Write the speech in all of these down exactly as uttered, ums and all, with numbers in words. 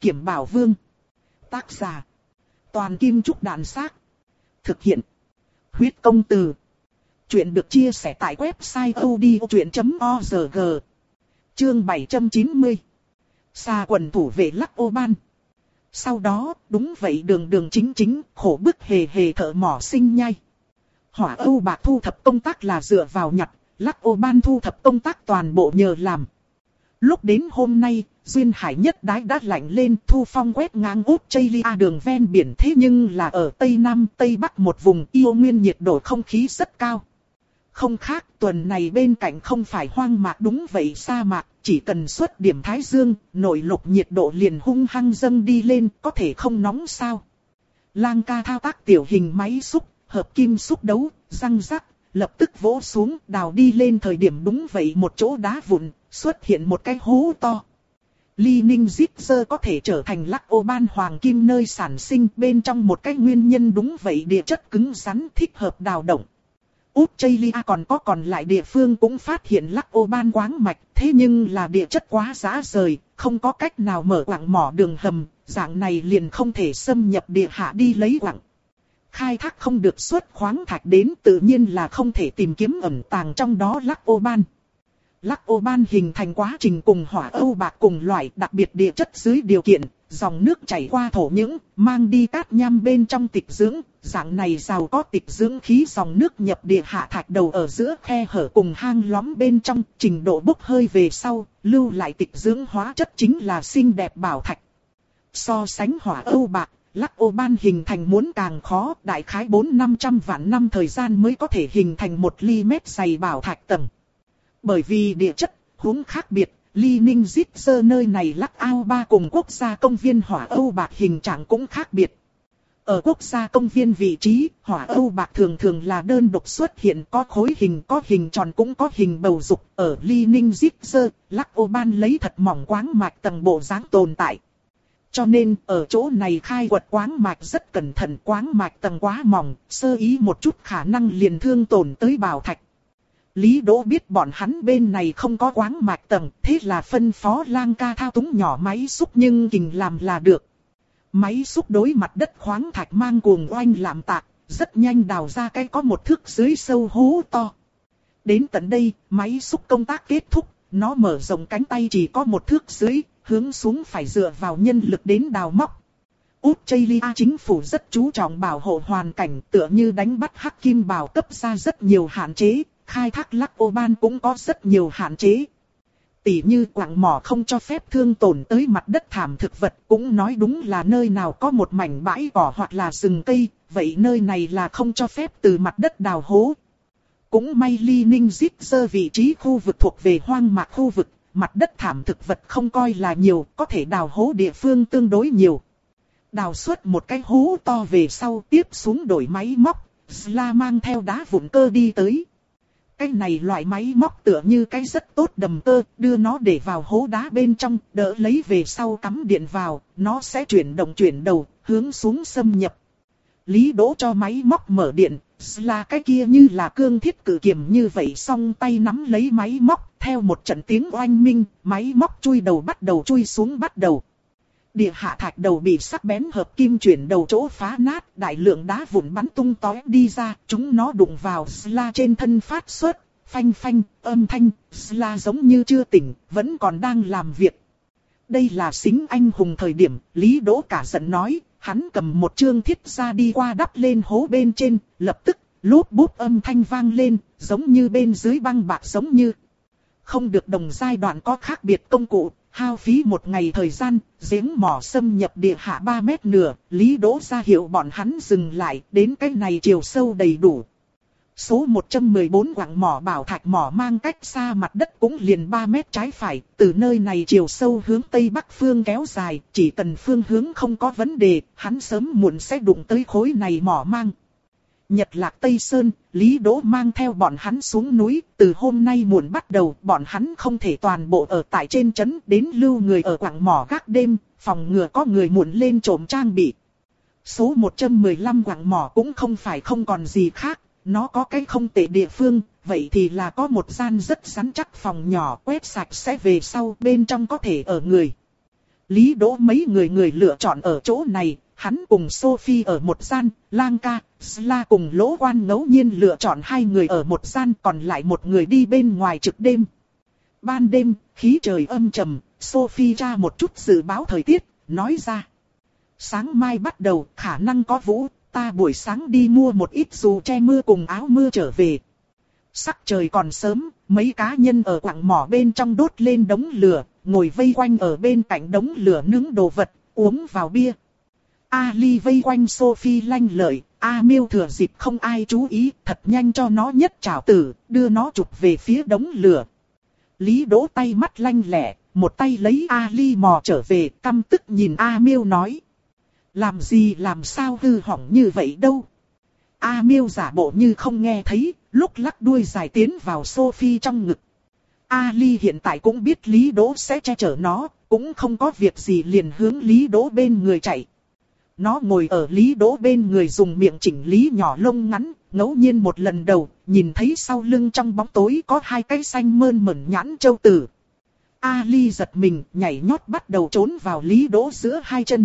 Kiểm Bảo Vương. Tác giả: Toàn Kim Trúc Đàn Xác. Thực hiện: Huyết Công Từ. Chuyện được chia sẻ tại website odchuyện chấm org. Chương bảy trăm chín mươi. Xa quần thủ vệ Lắc Ô Ban. Sau đó, đúng vậy, đường đường chính chính, khổ bức hề hề thợ mỏ sinh nhai. Hỏa Âu Bạc thu thập công tác là dựa vào nhặt, Lắc Ô Ban thu thập công tác toàn bộ nhờ làm. Lúc đến hôm nay, duyên hải nhất đái đã lạnh lên, thu phong quét ngang Australia đường ven biển, thế nhưng là ở Tây Nam, Tây Bắc một vùng yêu nguyên nhiệt độ không khí rất cao. Không khác, tuần này bên cạnh không phải hoang mạc, đúng vậy, sa mạc, chỉ cần xuất điểm thái dương, nội lục nhiệt độ liền hung hăng dâng đi lên, có thể không nóng sao. Lang ca thao tác tiểu hình máy xúc, hợp kim xúc đấu, răng rắc, lập tức vỗ xuống, đào đi lên thời điểm đúng vậy một chỗ đá vụn, xuất hiện một cái hố to. Li Ninh Zipzer có thể trở thành Lắc Ô Ban hoàng kim nơi sản sinh, bên trong một cái nguyên nhân đúng vậy, địa chất cứng rắn thích hợp đào động. Australia còn có còn lại địa phương cũng phát hiện Lắc Ô Ban khoáng mạch, thế nhưng là địa chất quá rã rời, không có cách nào mở quặng mỏ đường hầm, dạng này liền không thể xâm nhập địa hạ đi lấy quặng. Khai thác không được xuất khoáng thạch đến, tự nhiên là không thể tìm kiếm ẩn tàng trong đó Lắc Ô Ban. Lắc Ô Ban hình thành quá trình cùng Hỏa Âu Bạc cùng loại, đặc biệt địa chất dưới điều kiện, dòng nước chảy qua thổ những, mang đi cát nham bên trong tịch dưỡng, dạng này giàu có tịch dưỡng khí dòng nước nhập địa hạ thạch đầu ở giữa khe hở cùng hang lõm bên trong, trình độ bốc hơi về sau, lưu lại tịch dưỡng hóa chất chính là xinh đẹp bảo thạch. So sánh Hỏa Âu Bạc, Lắc Ô Ban hình thành muốn càng khó, đại khái bốn năm trăm vạn năm thời gian mới có thể hình thành một ly mét dày bảo thạch tầng. Bởi vì địa chất, huống khác biệt, Li Ninh Zipzer nơi này Lắc Ao Ba cùng quốc gia công viên Hỏa Âu Bạc hình trạng cũng khác biệt. Ở quốc gia công viên vị trí, Hỏa Âu Bạc thường thường là đơn độc xuất hiện, có khối hình, có hình tròn cũng có hình bầu dục. Ở Li Ninh Zipzer, Lắc Ô Ban lấy thật mỏng khoáng mạch tầng bộ dáng tồn tại. Cho nên, ở chỗ này khai quật khoáng mạch rất cẩn thận, khoáng mạch tầng quá mỏng, sơ ý một chút khả năng liền thương tổn tới bảo thạch. Lý Đỗ biết bọn hắn bên này không có khoáng mạch tầng, thế là phân phó Lang ca thao túng nhỏ máy xúc nhưng kình làm là được. Máy xúc đối mặt đất khoáng thạch mang cuồng oanh làm tạc, rất nhanh đào ra cái có một thước dưới sâu hố to. Đến tận đây, máy xúc công tác kết thúc, nó mở rộng cánh tay chỉ có một thước dưới, hướng xuống phải dựa vào nhân lực đến đào móc. Australia chính phủ rất chú trọng bảo hộ hoàn cảnh, tựa như đánh bắt hắc kim bảo cấp ra rất nhiều hạn chế. Khai thác Lắc Ô Ban cũng có rất nhiều hạn chế. Tỉ như quặng mỏ không cho phép thương tổn tới mặt đất thảm thực vật, cũng nói đúng là nơi nào có một mảnh bãi cỏ hoặc là rừng cây, vậy nơi này là không cho phép từ mặt đất đào hố. Cũng may Li Ninh Zipzer vị trí khu vực thuộc về hoang mạc khu vực, mặt đất thảm thực vật không coi là nhiều, có thể đào hố địa phương tương đối nhiều. Đào xuất một cái hố to về sau, tiếp xuống đổi máy móc, Sla mang theo đá vụn cơ đi tới. Cái này loại máy móc tựa như cái rất tốt đầm tơ, đưa nó để vào hố đá bên trong, đỡ lấy về sau cắm điện vào, nó sẽ chuyển động chuyển đầu, hướng xuống xâm nhập. Lý Đỗ cho máy móc mở điện, là cái kia như là cương thiết cử kiềm như vậy, song tay nắm lấy máy móc, theo một trận tiếng oanh minh, máy móc chui đầu bắt đầu chui xuống bắt đầu. Địa hạ thạch đầu bị sắc bén hợp kim chuyển đầu chỗ phá nát, đại lượng đá vụn bắn tung tóe đi ra, chúng nó đụng vào Sla trên thân phát xuất, phanh phanh, âm thanh, Sla giống như chưa tỉnh, vẫn còn đang làm việc. Đây là xính anh hùng thời điểm, Lý Đỗ cả giận nói, hắn cầm một chương thiết ra đi qua đắp lên hố bên trên, lập tức, lốp bút âm thanh vang lên, giống như bên dưới băng bạc giống như. Không được đồng giai đoạn có khác biệt công cụ. Hao phí một ngày thời gian, giếng mỏ xâm nhập địa hạ ba mét nửa, Lý Đỗ ra hiệu bọn hắn dừng lại, đến cái này chiều sâu đầy đủ. Số một trăm mười bốn quặng mỏ bảo thạch mỏ mang cách xa mặt đất cũng liền ba mét trái phải, từ nơi này chiều sâu hướng tây bắc phương kéo dài, chỉ cần phương hướng không có vấn đề, hắn sớm muộn sẽ đụng tới khối này mỏ mang. Nhật Lạc Tây Sơn, Lý Đỗ mang theo bọn hắn xuống núi, từ hôm nay muộn bắt đầu, bọn hắn không thể toàn bộ ở tại trên trấn, đến lưu người ở quặng mỏ gác đêm, phòng ngừa có người muộn lên trộm trang bị. Số một trăm mười lăm quặng mỏ cũng không phải không còn gì khác, nó có cái không tệ địa phương, vậy thì là có một gian rất rắn chắc phòng nhỏ, quét sạch sẽ về sau, bên trong có thể ở người. Lý Đỗ mấy người người lựa chọn ở chỗ này, hắn cùng Sophie ở một gian, Lang ca, Sla cùng Lỗ Quan ngẫu nhiên lựa chọn hai người ở một gian, còn lại một người đi bên ngoài trực đêm. Ban đêm, khí trời âm trầm, Sophie tra một chút dự báo thời tiết, nói ra. Sáng mai bắt đầu, khả năng có vũ, ta buổi sáng đi mua một ít dù che mưa cùng áo mưa trở về. Sắc trời còn sớm, mấy cá nhân ở quặng mỏ bên trong đốt lên đống lửa, ngồi vây quanh ở bên cạnh đống lửa nướng đồ vật, uống vào bia. Ali vây quanh Sophie lanh lợi, A Miêu thừa dịp không ai chú ý, thật nhanh cho nó nhất trảo tử, đưa nó chụp về phía đống lửa. Lý Đỗ tay mắt lanh lẹ, một tay lấy Ali mò trở về, căm tức nhìn A Miêu nói. Làm gì làm sao hư hỏng như vậy đâu. A Miêu giả bộ như không nghe thấy, lúc lắc đuôi dài tiến vào Sophie trong ngực. Ali hiện tại cũng biết Lý Đỗ sẽ che chở nó, cũng không có việc gì liền hướng Lý Đỗ bên người chạy. Nó ngồi ở Lý Đỗ bên người dùng miệng chỉnh lý nhỏ lông ngắn, ngẫu nhiên một lần đầu, nhìn thấy sau lưng trong bóng tối có hai cái xanh mơn mởn nhãn châu tử. Ali giật mình, nhảy nhót bắt đầu trốn vào Lý Đỗ giữa hai chân.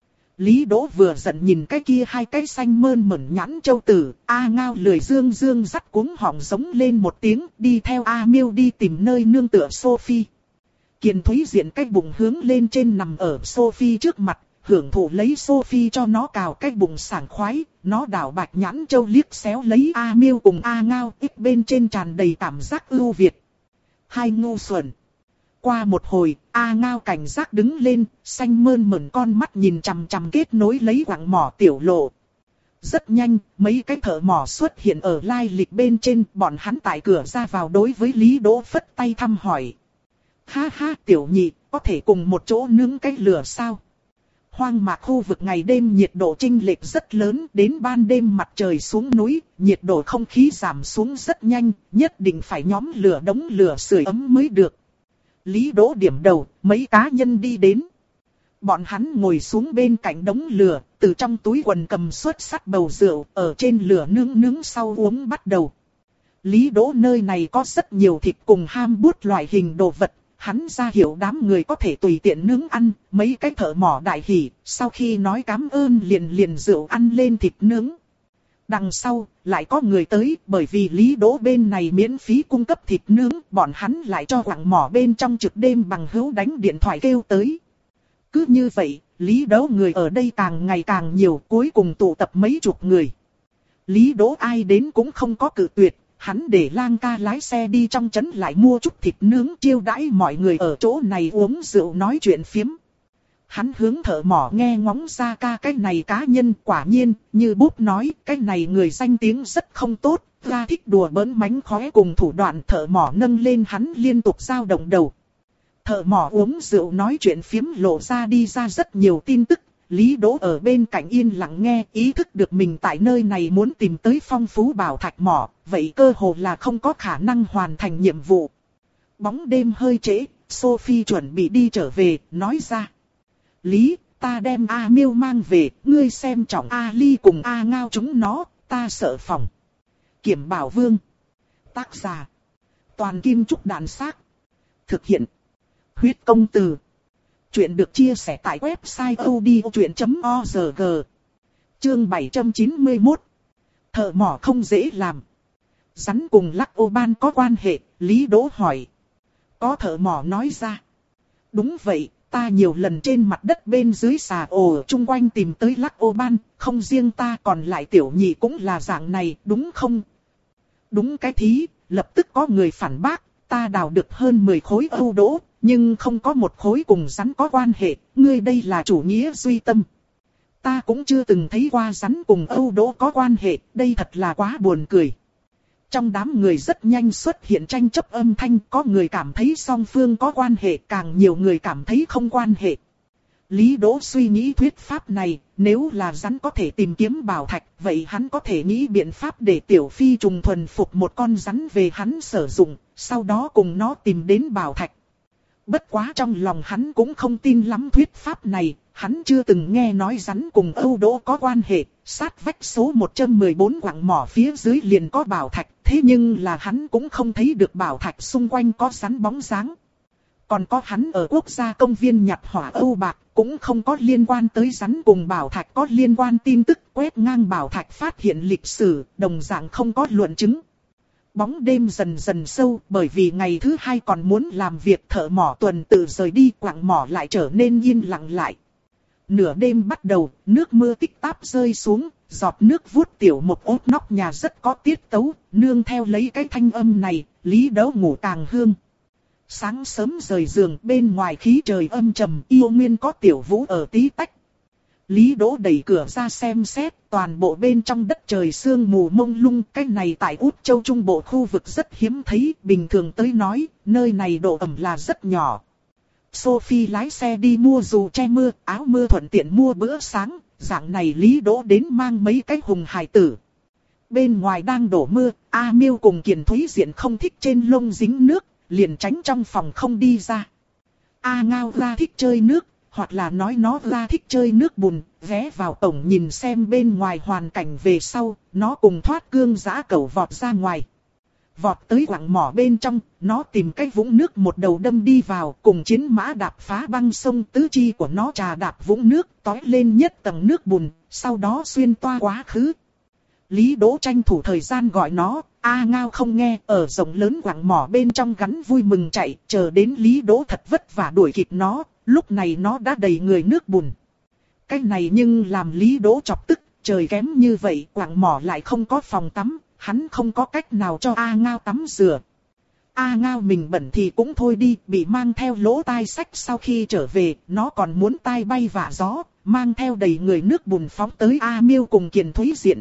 Lý Đỗ vừa giận nhìn cái kia hai cái xanh mơn mởn nhãn châu tử, A Ngao lười dương dương dắt cuống họng giống lên một tiếng, đi theo A Miêu đi tìm nơi nương tựa Sophie. Kiền Thúy diện cái bụng hướng lên trên nằm ở Sophie trước mặt, hưởng thụ lấy Sophie cho nó cào cái bụng sảng khoái, nó đảo bạch nhãn châu liếc xéo lấy A Miêu cùng A Ngao, ít bên trên tràn đầy cảm giác ưu việt. Hai ngu xuẩn. Qua một hồi, A Ngao cảnh giác đứng lên, xanh mơn mởn con mắt nhìn chằm chằm kết nối lấy quặng mỏ tiểu lộ. Rất nhanh, mấy cái thợ mỏ xuất hiện ở lai lịch bên trên, bọn hắn tại cửa ra vào đối với Lý Đỗ phất tay thăm hỏi. Ha ha tiểu nhị, có thể cùng một chỗ nướng cái lửa sao? Hoang mạc khu vực ngày đêm nhiệt độ chênh lệch rất lớn, đến ban đêm mặt trời xuống núi, nhiệt độ không khí giảm xuống rất nhanh, nhất định phải nhóm lửa đống lửa sưởi ấm mới được. Lý Đỗ điểm đầu, mấy cá nhân đi đến. Bọn hắn ngồi xuống bên cạnh đống lửa, từ trong túi quần cầm xuất sắt bầu rượu, ở trên lửa nướng nướng sau uống bắt đầu. Lý Đỗ nơi này có rất nhiều thịt cùng ham bút loại hình đồ vật, hắn ra hiệu đám người có thể tùy tiện nướng ăn, mấy cái thợ mỏ đại hỉ, sau khi nói cảm ơn liền liền rượu ăn lên thịt nướng. Đằng sau, lại có người tới, bởi vì Lý Đỗ bên này miễn phí cung cấp thịt nướng, bọn hắn lại cho quặng mỏ bên trong trực đêm bằng hữu đánh điện thoại kêu tới. Cứ như vậy, Lý Đỗ người ở đây càng ngày càng nhiều, cuối cùng tụ tập mấy chục người. Lý Đỗ ai đến cũng không có cự tuyệt, hắn để Lang ca lái xe đi trong trấn lại mua chút thịt nướng chiêu đãi mọi người ở chỗ này uống rượu nói chuyện phiếm. Hắn hướng thợ mỏ nghe ngóng ra ca cái này cá nhân, quả nhiên, như búp nói, cái này người danh tiếng rất không tốt, ra thích đùa bỡn mánh khóe cùng thủ đoạn thợ mỏ nâng lên hắn liên tục dao động đầu. Thợ mỏ uống rượu nói chuyện phiếm lộ ra đi ra rất nhiều tin tức, Lý Đỗ ở bên cạnh yên lặng nghe, ý thức được mình tại nơi này muốn tìm tới phong phú bảo thạch mỏ, vậy cơ hồ là không có khả năng hoàn thành nhiệm vụ. Bóng đêm hơi trễ, Sophie chuẩn bị đi trở về, nói ra. Lý, ta đem A Miêu mang về, ngươi xem trọng Ali cùng A Ngao chúng nó, ta sợ phòng. Kiểm Bảo Vương. Tác giả. Toàn Kim Trúc Đàn Xác. Thực hiện. Huyết Công Từ. Chuyện được chia sẻ tại website odchuyện chấm org. Chương bảy trăm chín mươi mốt. Thợ mỏ không dễ làm. Rắn cùng Lắc Ô Ban có quan hệ, Lý Đỗ hỏi. Có thợ mỏ nói ra. Đúng vậy. Ta nhiều lần trên mặt đất bên dưới xà ồ chung quanh tìm tới Lắc Ô Ban, không riêng ta còn lại tiểu nhị cũng là dạng này, đúng không? Đúng cái thí, lập tức có người phản bác, ta đào được hơn mười khối Âu đỗ, nhưng không có một khối cùng rắn có quan hệ, ngươi đây là chủ nghĩa duy tâm. Ta cũng chưa từng thấy qua rắn cùng Âu đỗ có quan hệ, đây thật là quá buồn cười. Trong đám người rất nhanh xuất hiện tranh chấp âm thanh, có người cảm thấy song phương có quan hệ, càng nhiều người cảm thấy không quan hệ. Lý Đỗ suy nghĩ thuyết pháp này, nếu là rắn có thể tìm kiếm bảo thạch, vậy hắn có thể nghĩ biện pháp để tiểu phi trùng thuần phục một con rắn về hắn sử dụng, sau đó cùng nó tìm đến bảo thạch. Bất quá trong lòng hắn cũng không tin lắm thuyết pháp này, hắn chưa từng nghe nói rắn cùng Âu đỗ có quan hệ, sát vách số một trăm mười bốn quặng mỏ phía dưới liền có bảo thạch, thế nhưng là hắn cũng không thấy được bảo thạch xung quanh có rắn bóng dáng. Còn có hắn ở quốc gia công viên nhặt hỏa âu bạc, cũng không có liên quan tới rắn cùng bảo thạch có liên quan tin tức, quét ngang bảo thạch phát hiện lịch sử, đồng dạng không có luận chứng. Bóng đêm dần dần sâu, bởi vì ngày thứ hai còn muốn làm việc, thợ mỏ tuần tự rời đi, quặng mỏ lại trở nên yên lặng lại. Nửa đêm bắt đầu, nước mưa tích táp rơi xuống, giọt nước vuốt tiểu một ốt nóc nhà rất có tiết tấu, nương theo lấy cái thanh âm này, Lý Đấu ngủ càng hương. Sáng sớm rời giường, bên ngoài khí trời âm trầm, yêu nguyên có tiểu vũ ở tí tách. Lý Đỗ đẩy cửa ra xem xét, toàn bộ bên trong đất trời sương mù mông lung, cái này tại Út Châu Trung Bộ khu vực rất hiếm thấy, bình thường tới nói, nơi này độ ẩm là rất nhỏ. Sophie lái xe đi mua dù che mưa, áo mưa thuận tiện mua bữa sáng, dạng này Lý Đỗ đến mang mấy cái hùng hài tử. Bên ngoài đang đổ mưa, A Miêu cùng Kiền Thúy Diện không thích trên lông dính nước, liền tránh trong phòng không đi ra. A Ngao ra thích chơi nước, hoặc là nói nó ra thích chơi nước bùn, ghé vào cổng nhìn xem bên ngoài hoàn cảnh về sau, nó cùng thoát cương giã cẩu vọt ra ngoài. Vọt tới quặng mỏ bên trong, nó tìm cái vũng nước một đầu đâm đi vào, cùng chiến mã đạp phá băng sông, tứ chi của nó trà đạp vũng nước, tói lên nhất tầng nước bùn, sau đó xuyên toa quá khứ. Lý Đỗ tranh thủ thời gian gọi nó, A Ngao không nghe, ở rộng lớn quặng mỏ bên trong gắn vui mừng chạy, chờ đến Lý Đỗ thật vất vả đuổi kịp nó, lúc này nó đã đầy người nước bùn. Cái này nhưng làm Lý Đỗ chọc tức, trời kém như vậy, quặng mỏ lại không có phòng tắm, hắn không có cách nào cho A Ngao tắm rửa. A Ngao mình bẩn thì cũng thôi đi, bị mang theo lỗ tai sách sau khi trở về, nó còn muốn tai bay vạ gió, mang theo đầy người nước bùn phóng tới A Miêu cùng Kiền Thúy Diện.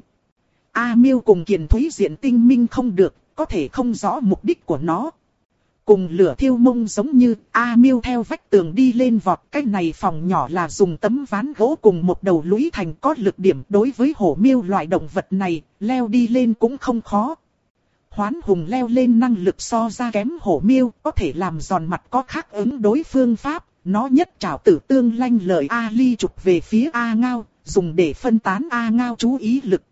A Miêu cùng Kiền Thúy Diện tinh minh không được, có thể không rõ mục đích của nó. Cùng lửa thiêu mông giống như A Miêu theo vách tường đi lên vọt, cái này phòng nhỏ là dùng tấm ván gỗ cùng một đầu lũy thành, có lực điểm, đối với hổ miêu loại động vật này, leo đi lên cũng không khó. Hoán hùng leo lên năng lực so ra kém hổ miêu, có thể làm giòn mặt có khác ứng đối phương pháp, nó nhất trảo tử tương lanh lợi A Ly chụp về phía A Ngao, dùng để phân tán A Ngao chú ý lực.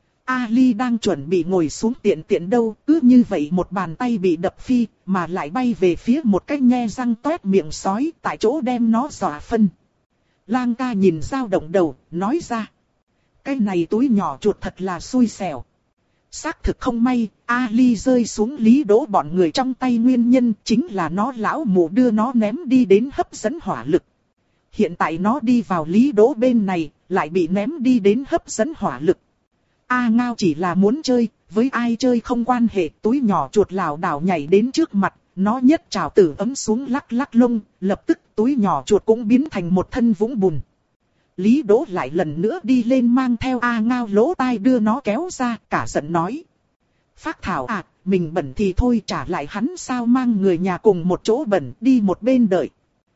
A Ly đang chuẩn bị ngồi xuống tiện tiện đâu, cứ như vậy một bàn tay bị đập phi, mà lại bay về phía một cái nhe răng toét miệng sói, tại chỗ đem nó dọa phân. Lang ca nhìn dao động đầu, nói ra. Cái này túi nhỏ chuột thật là xui xẻo. Xác thực không may, A Ly rơi xuống Lý Đỗ bọn người trong tay nguyên nhân chính là nó lão mụ đưa nó ném đi đến hấp dẫn hỏa lực. Hiện tại nó đi vào Lý Đỗ bên này, lại bị ném đi đến hấp dẫn hỏa lực. A Ngao chỉ là muốn chơi, với ai chơi không quan hệ, túi nhỏ chuột lảo đảo nhảy đến trước mặt, nó nhất trảo tử ấm xuống lắc lắc lông, lập tức túi nhỏ chuột cũng biến thành một thân vũng bùn. Lý Đỗ lại lần nữa đi lên mang theo A Ngao lỗ tai đưa nó kéo ra, cả giận nói. Phác Thảo à, mình bẩn thì thôi, trả lại hắn sao, mang người nhà cùng một chỗ bẩn, đi một bên đợi.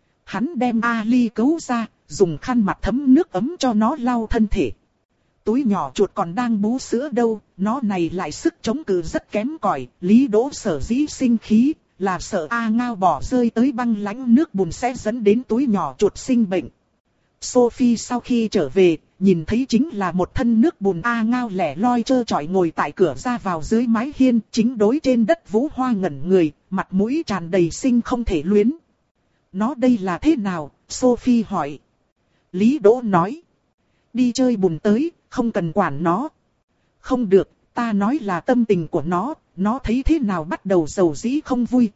Hắn đem A Ly cứu ra, dùng khăn mặt thấm nước ấm cho nó lau thân thể. Túi nhỏ chuột còn đang bú sữa đâu, nó này lại sức chống cự rất kém cỏi. Lý Đỗ sở dĩ sinh khí, là sợ A Ngao bỏ rơi tới băng lãnh nước bùn sẽ dẫn đến túi nhỏ chuột sinh bệnh. Sophie sau khi trở về, nhìn thấy chính là một thân nước bùn A Ngao lẻ loi trơ trọi ngồi tại cửa ra vào dưới mái hiên, chính đối trên đất Vũ Hoa ngẩn người, mặt mũi tràn đầy sinh không thể luyến. Nó đây là thế nào? Sophie hỏi. Lý Đỗ nói. Đi chơi bùn tới, không cần quản nó. Không được, ta nói là tâm tình của nó, nó thấy thế nào bắt đầu giàu dĩ không vui.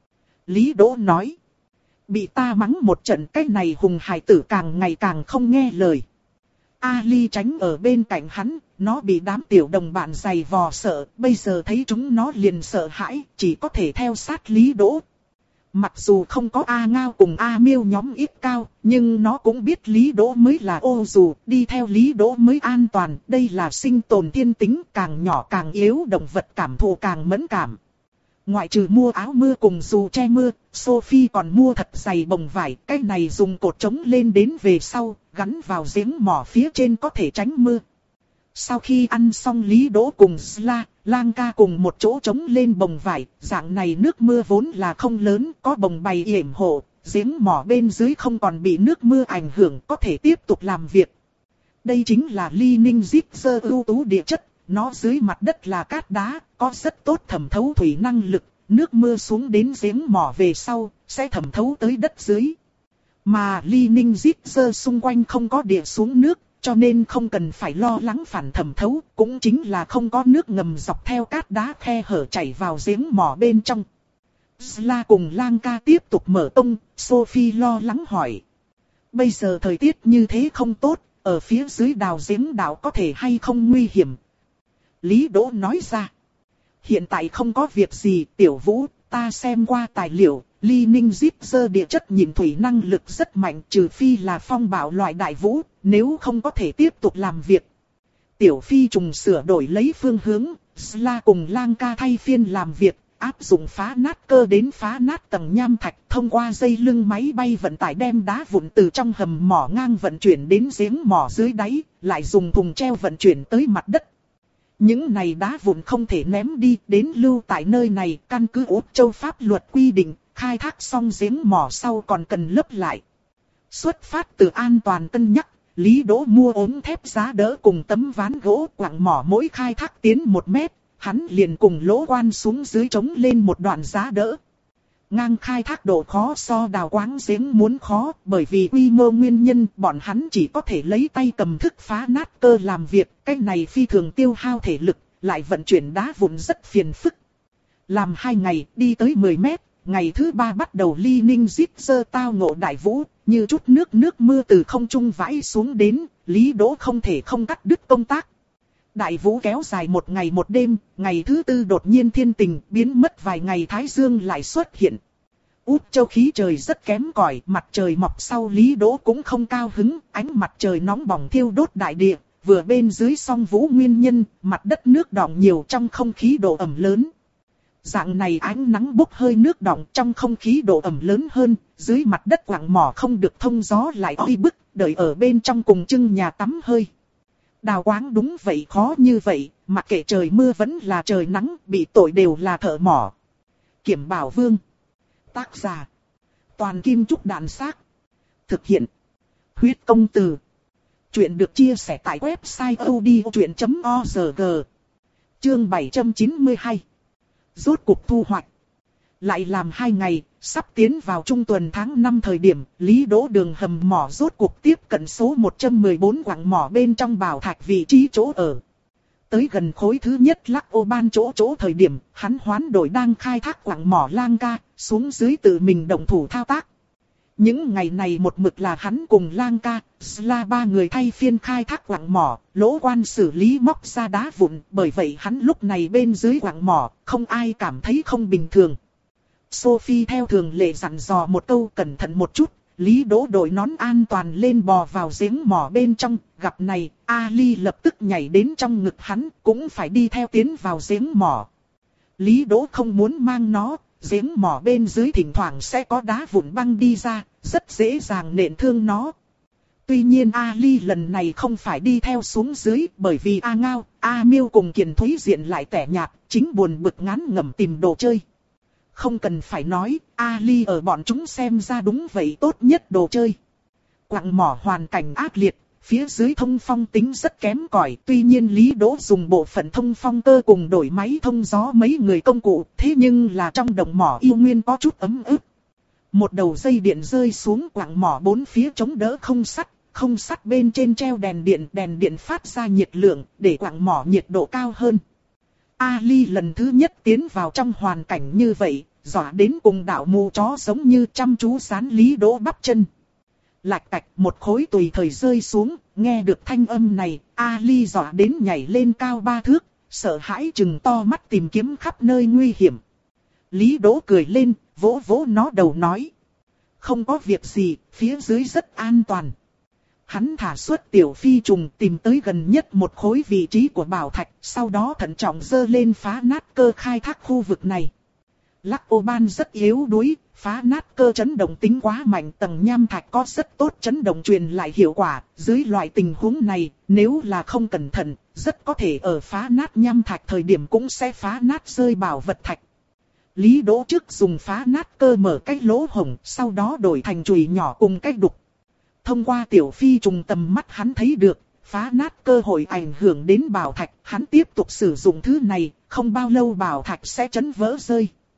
Lý Đỗ nói. Bị ta mắng một trận, cái này hùng hải tử càng ngày càng không nghe lời. A Ly tránh ở bên cạnh hắn, nó bị đám tiểu đồng bạn giày vò sợ, bây giờ thấy chúng nó liền sợ hãi, chỉ có thể theo sát Lý Đỗ. Mặc dù không có A Ngao cùng A Miêu nhóm ít cao, nhưng nó cũng biết Lý Đỗ mới là ô dù, đi theo Lý Đỗ mới an toàn, đây là sinh tồn thiên tính, càng nhỏ càng yếu, động vật cảm thụ càng mẫn cảm. Ngoại trừ mua áo mưa cùng dù che mưa, Sophie còn mua thật dày bồng vải, cái này dùng cột chống lên đến về sau, gắn vào giếng mỏ phía trên có thể tránh mưa. Sau khi ăn xong Lý Đỗ cùng Sla, Lang ca cùng một chỗ chống lên bồng vải, dạng này nước mưa vốn là không lớn, có bồng bày yểm hộ, giếng mỏ bên dưới không còn bị nước mưa ảnh hưởng, có thể tiếp tục làm việc. Đây chính là Ly Ninh Zip Sơ ưu tú địa chất, nó dưới mặt đất là cát đá, có rất tốt thẩm thấu thủy năng lực, nước mưa xuống đến giếng mỏ về sau, sẽ thẩm thấu tới đất dưới. Mà Ly Ninh Zip Dơ xung quanh không có địa xuống nước, cho nên không cần phải lo lắng phản thẩm thấu, cũng chính là không có nước ngầm dọc theo cát đá khe hở chảy vào giếng mỏ bên trong. Sla cùng Lang ca tiếp tục mở tung, Sophie lo lắng hỏi. Bây giờ thời tiết như thế không tốt, ở phía dưới đào giếng đào có thể hay không nguy hiểm? Lý Đỗ nói ra. Hiện tại không có việc gì, Tiểu Vũ, ta xem qua tài liệu, Ly Ninh Zip Dơ địa chất nhịn thủy năng lực rất mạnh, trừ phi là phong bạo loại đại vũ, nếu không có thể tiếp tục làm việc. Tiểu Phi trùng sửa đổi lấy phương hướng, Sla cùng Lang ca thay phiên làm việc, áp dụng phá nát cơ đến phá nát tầng nham thạch, thông qua dây lưng máy bay vận tải đem đá vụn từ trong hầm mỏ ngang vận chuyển đến giếng mỏ dưới đáy, lại dùng thùng treo vận chuyển tới mặt đất. Những này đá vụn không thể ném đi, đến lưu tại nơi này, căn cứ Úc Châu pháp luật quy định, khai thác xong giếng mỏ sau còn cần lấp lại. Xuất phát từ an toàn cân nhắc, Lý Đỗ mua ốm thép giá đỡ cùng tấm ván gỗ quặng mỏ mỗi khai thác tiến một mét, hắn liền cùng Lỗ Quan xuống dưới trống lên một đoạn giá đỡ. Ngang khai thác độ khó so đào quáng giếng muốn khó, bởi vì quy mô nguyên nhân bọn hắn chỉ có thể lấy tay cầm thức phá nát cơ làm việc, cái này phi thường tiêu hao thể lực, lại vận chuyển đá vụn rất phiền phức. Làm hai ngày, đi tới mười mét, ngày thứ ba bắt đầu Ly Ninh Zip Dơ tao ngộ đại vũ, như chút nước nước mưa từ không trung vãi xuống đến, Lý Đỗ không thể không cắt đứt công tác. Đại vũ kéo dài một ngày một đêm, ngày thứ tư đột nhiên thiên tình, biến mất vài ngày thái dương lại xuất hiện. Úc Châu khí trời rất kém cỏi, mặt trời mọc sau Lý Đỗ cũng không cao hứng, ánh mặt trời nóng bỏng thiêu đốt đại địa, vừa bên dưới song vũ nguyên nhân, mặt đất nước đọng nhiều trong không khí độ ẩm lớn. Dạng này ánh nắng bốc hơi nước đọng trong không khí độ ẩm lớn hơn, dưới mặt đất quặng mỏ không được thông gió lại oi bức, đợi ở bên trong cùng chưng nhà tắm hơi. Đào quáng đúng vậy khó như vậy, mặc kệ trời mưa vẫn là trời nắng, bị tội đều là thợ mỏ. Kiểm Bảo Vương. Tác giả. Toàn Kim Trúc Đàn Xác. Thực hiện. Huyết Công Từ. Chuyện được chia sẻ tại website odchuyện chấm org. Chương bảy trăm chín mươi hai. Rốt cuộc thu hoạch. Lại làm hai ngày, sắp tiến vào trung tuần tháng năm thời điểm, Lý Đỗ đường hầm mỏ rốt cuộc tiếp cận số một trăm mười bốn quặng mỏ bên trong bảo thạch vị trí chỗ ở. Tới gần khối thứ nhất lắc ô ban chỗ chỗ thời điểm, hắn hoán đổi đang khai thác quặng mỏ Lang ca, xuống dưới tự mình động thủ thao tác. Những ngày này một mực là hắn cùng Lang ca, Sla ba người thay phiên khai thác quặng mỏ, Lỗ Quan xử lý móc ra đá vụn, bởi vậy hắn lúc này bên dưới quặng mỏ, không ai cảm thấy không bình thường. Sophie theo thường lệ dặn dò một câu cẩn thận một chút, Lý Đỗ đội nón an toàn lên bò vào giếng mỏ bên trong, gặp này, Ali lập tức nhảy đến trong ngực hắn, cũng phải đi theo tiến vào giếng mỏ. Lý Đỗ không muốn mang nó, giếng mỏ bên dưới thỉnh thoảng sẽ có đá vụn băng đi ra, rất dễ dàng nện thương nó. Tuy nhiên Ali lần này không phải đi theo xuống dưới, bởi vì A Ngao, A Miêu cùng Kiền Thúy Diện lại tẻ nhạt, chính buồn bực ngán ngẩm tìm đồ chơi. Không cần phải nói, Ali ở bọn chúng xem ra đúng vậy tốt nhất đồ chơi. Quặng mỏ hoàn cảnh ác liệt, phía dưới thông phong tính rất kém cỏi. Tuy nhiên Lý Đỗ dùng bộ phận thông phong cơ cùng đổi máy thông gió mấy người công cụ, thế nhưng là trong đồng mỏ yêu nguyên có chút ấm ức. Một đầu dây điện rơi xuống quặng mỏ bốn phía chống đỡ không sắt, không sắt bên trên treo đèn điện, đèn điện phát ra nhiệt lượng, để quặng mỏ nhiệt độ cao hơn. Ali lần thứ nhất tiến vào trong hoàn cảnh như vậy, dọa đến cùng đạo mù chó giống như chăm chú sán Lý Đỗ bắp chân. Lạch cạch một khối tùy thời rơi xuống, nghe được thanh âm này, Ali dọa đến nhảy lên cao ba thước, sợ hãi trừng to mắt tìm kiếm khắp nơi nguy hiểm. Lý Đỗ cười lên, vỗ vỗ nó đầu nói. Không có việc gì, phía dưới rất an toàn. Hắn thả xuất tiểu phi trùng tìm tới gần nhất một khối vị trí của bảo thạch, sau đó thận trọng dơ lên phá nát cơ khai thác khu vực này. Lắc ô ban rất yếu đuối, phá nát cơ chấn động tính quá mạnh, tầng nham thạch có rất tốt chấn động truyền lại hiệu quả. Dưới loại tình huống này, nếu là không cẩn thận, rất có thể ở phá nát nham thạch thời điểm cũng sẽ phá nát rơi bảo vật thạch. Lý Đỗ trước dùng phá nát cơ mở cái lỗ hổng, sau đó đổi thành chùy nhỏ cùng cái đục. Thông qua tiểu phi trùng tầm mắt hắn thấy được, phá nát cơ hội ảnh hưởng đến bảo thạch, hắn tiếp tục sử dụng thứ này, không bao lâu bảo thạch sẽ chấn vỡ rơi.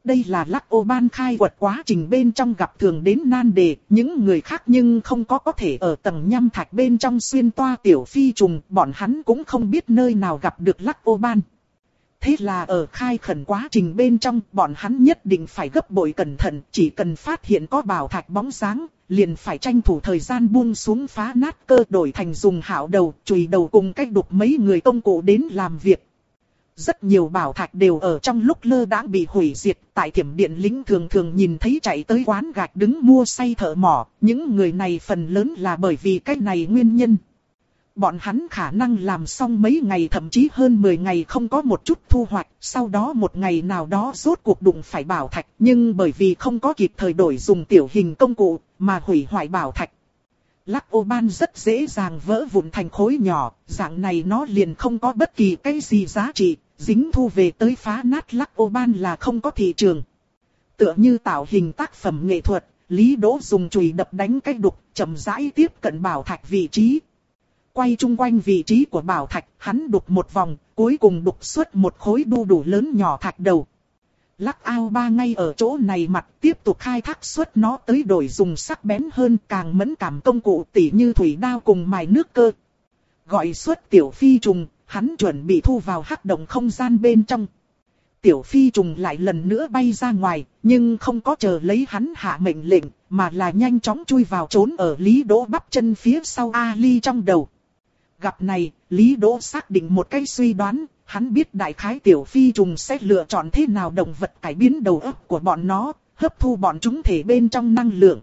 Đây là Lắc Ô Ban khai quật quá trình bên trong gặp thường đến nan đề, những người khác nhưng không có có thể ở tầng nham thạch bên trong xuyên toa tiểu phi trùng, bọn hắn cũng không biết nơi nào gặp được Lắc Ô Ban. Thế là ở khai khẩn quá trình bên trong, bọn hắn nhất định phải gấp bội cẩn thận, chỉ cần phát hiện có bảo thạch bóng dáng, liền phải tranh thủ thời gian buông xuống phá nát cơ đổi thành dùng hảo đầu, chùy đầu cùng cách đục mấy người công cụ đến làm việc. Rất nhiều bảo thạch đều ở trong lúc lơ đãng bị hủy diệt, tại thiểm điện lính thường thường nhìn thấy chạy tới quán gạch đứng mua say thợ mỏ, những người này phần lớn là bởi vì cái này nguyên nhân. Bọn hắn khả năng làm xong mấy ngày thậm chí hơn mười ngày không có một chút thu hoạch, sau đó một ngày nào đó rốt cuộc đụng phải bảo thạch, nhưng bởi vì không có kịp thời đổi dùng tiểu hình công cụ, mà hủy hoại bảo thạch. Lắc Ô Ban rất dễ dàng vỡ vụn thành khối nhỏ, dạng này nó liền không có bất kỳ cái gì giá trị, dính thu về tới phá nát Lắc Ô Ban là không có thị trường. Tựa như tạo hình tác phẩm nghệ thuật, Lý Đỗ dùng chùy đập đánh cái đục, chậm rãi tiếp cận bảo thạch vị trí. Quay chung quanh vị trí của bảo thạch, hắn đục một vòng, cuối cùng đục xuất một khối đu đủ lớn nhỏ thạch đầu. Lắc Ao Ba ngay ở chỗ này mặt tiếp tục khai thác xuất nó tới đổi dùng sắc bén hơn càng mẫn cảm công cụ tỉ như thủy đao cùng mài nước cơ. Gọi xuất tiểu phi trùng, hắn chuẩn bị thu vào hắc động không gian bên trong. Tiểu phi trùng lại lần nữa bay ra ngoài, nhưng không có chờ lấy hắn hạ mệnh lệnh, mà là nhanh chóng chui vào trốn ở Lý Đỗ bắp chân phía sau Ali trong đầu. Gặp này, Lý Đỗ xác định một cái suy đoán, hắn biết đại khái tiểu phi trùng sẽ lựa chọn thế nào động vật cải biến đầu óc của bọn nó, hấp thu bọn chúng thể bên trong năng lượng.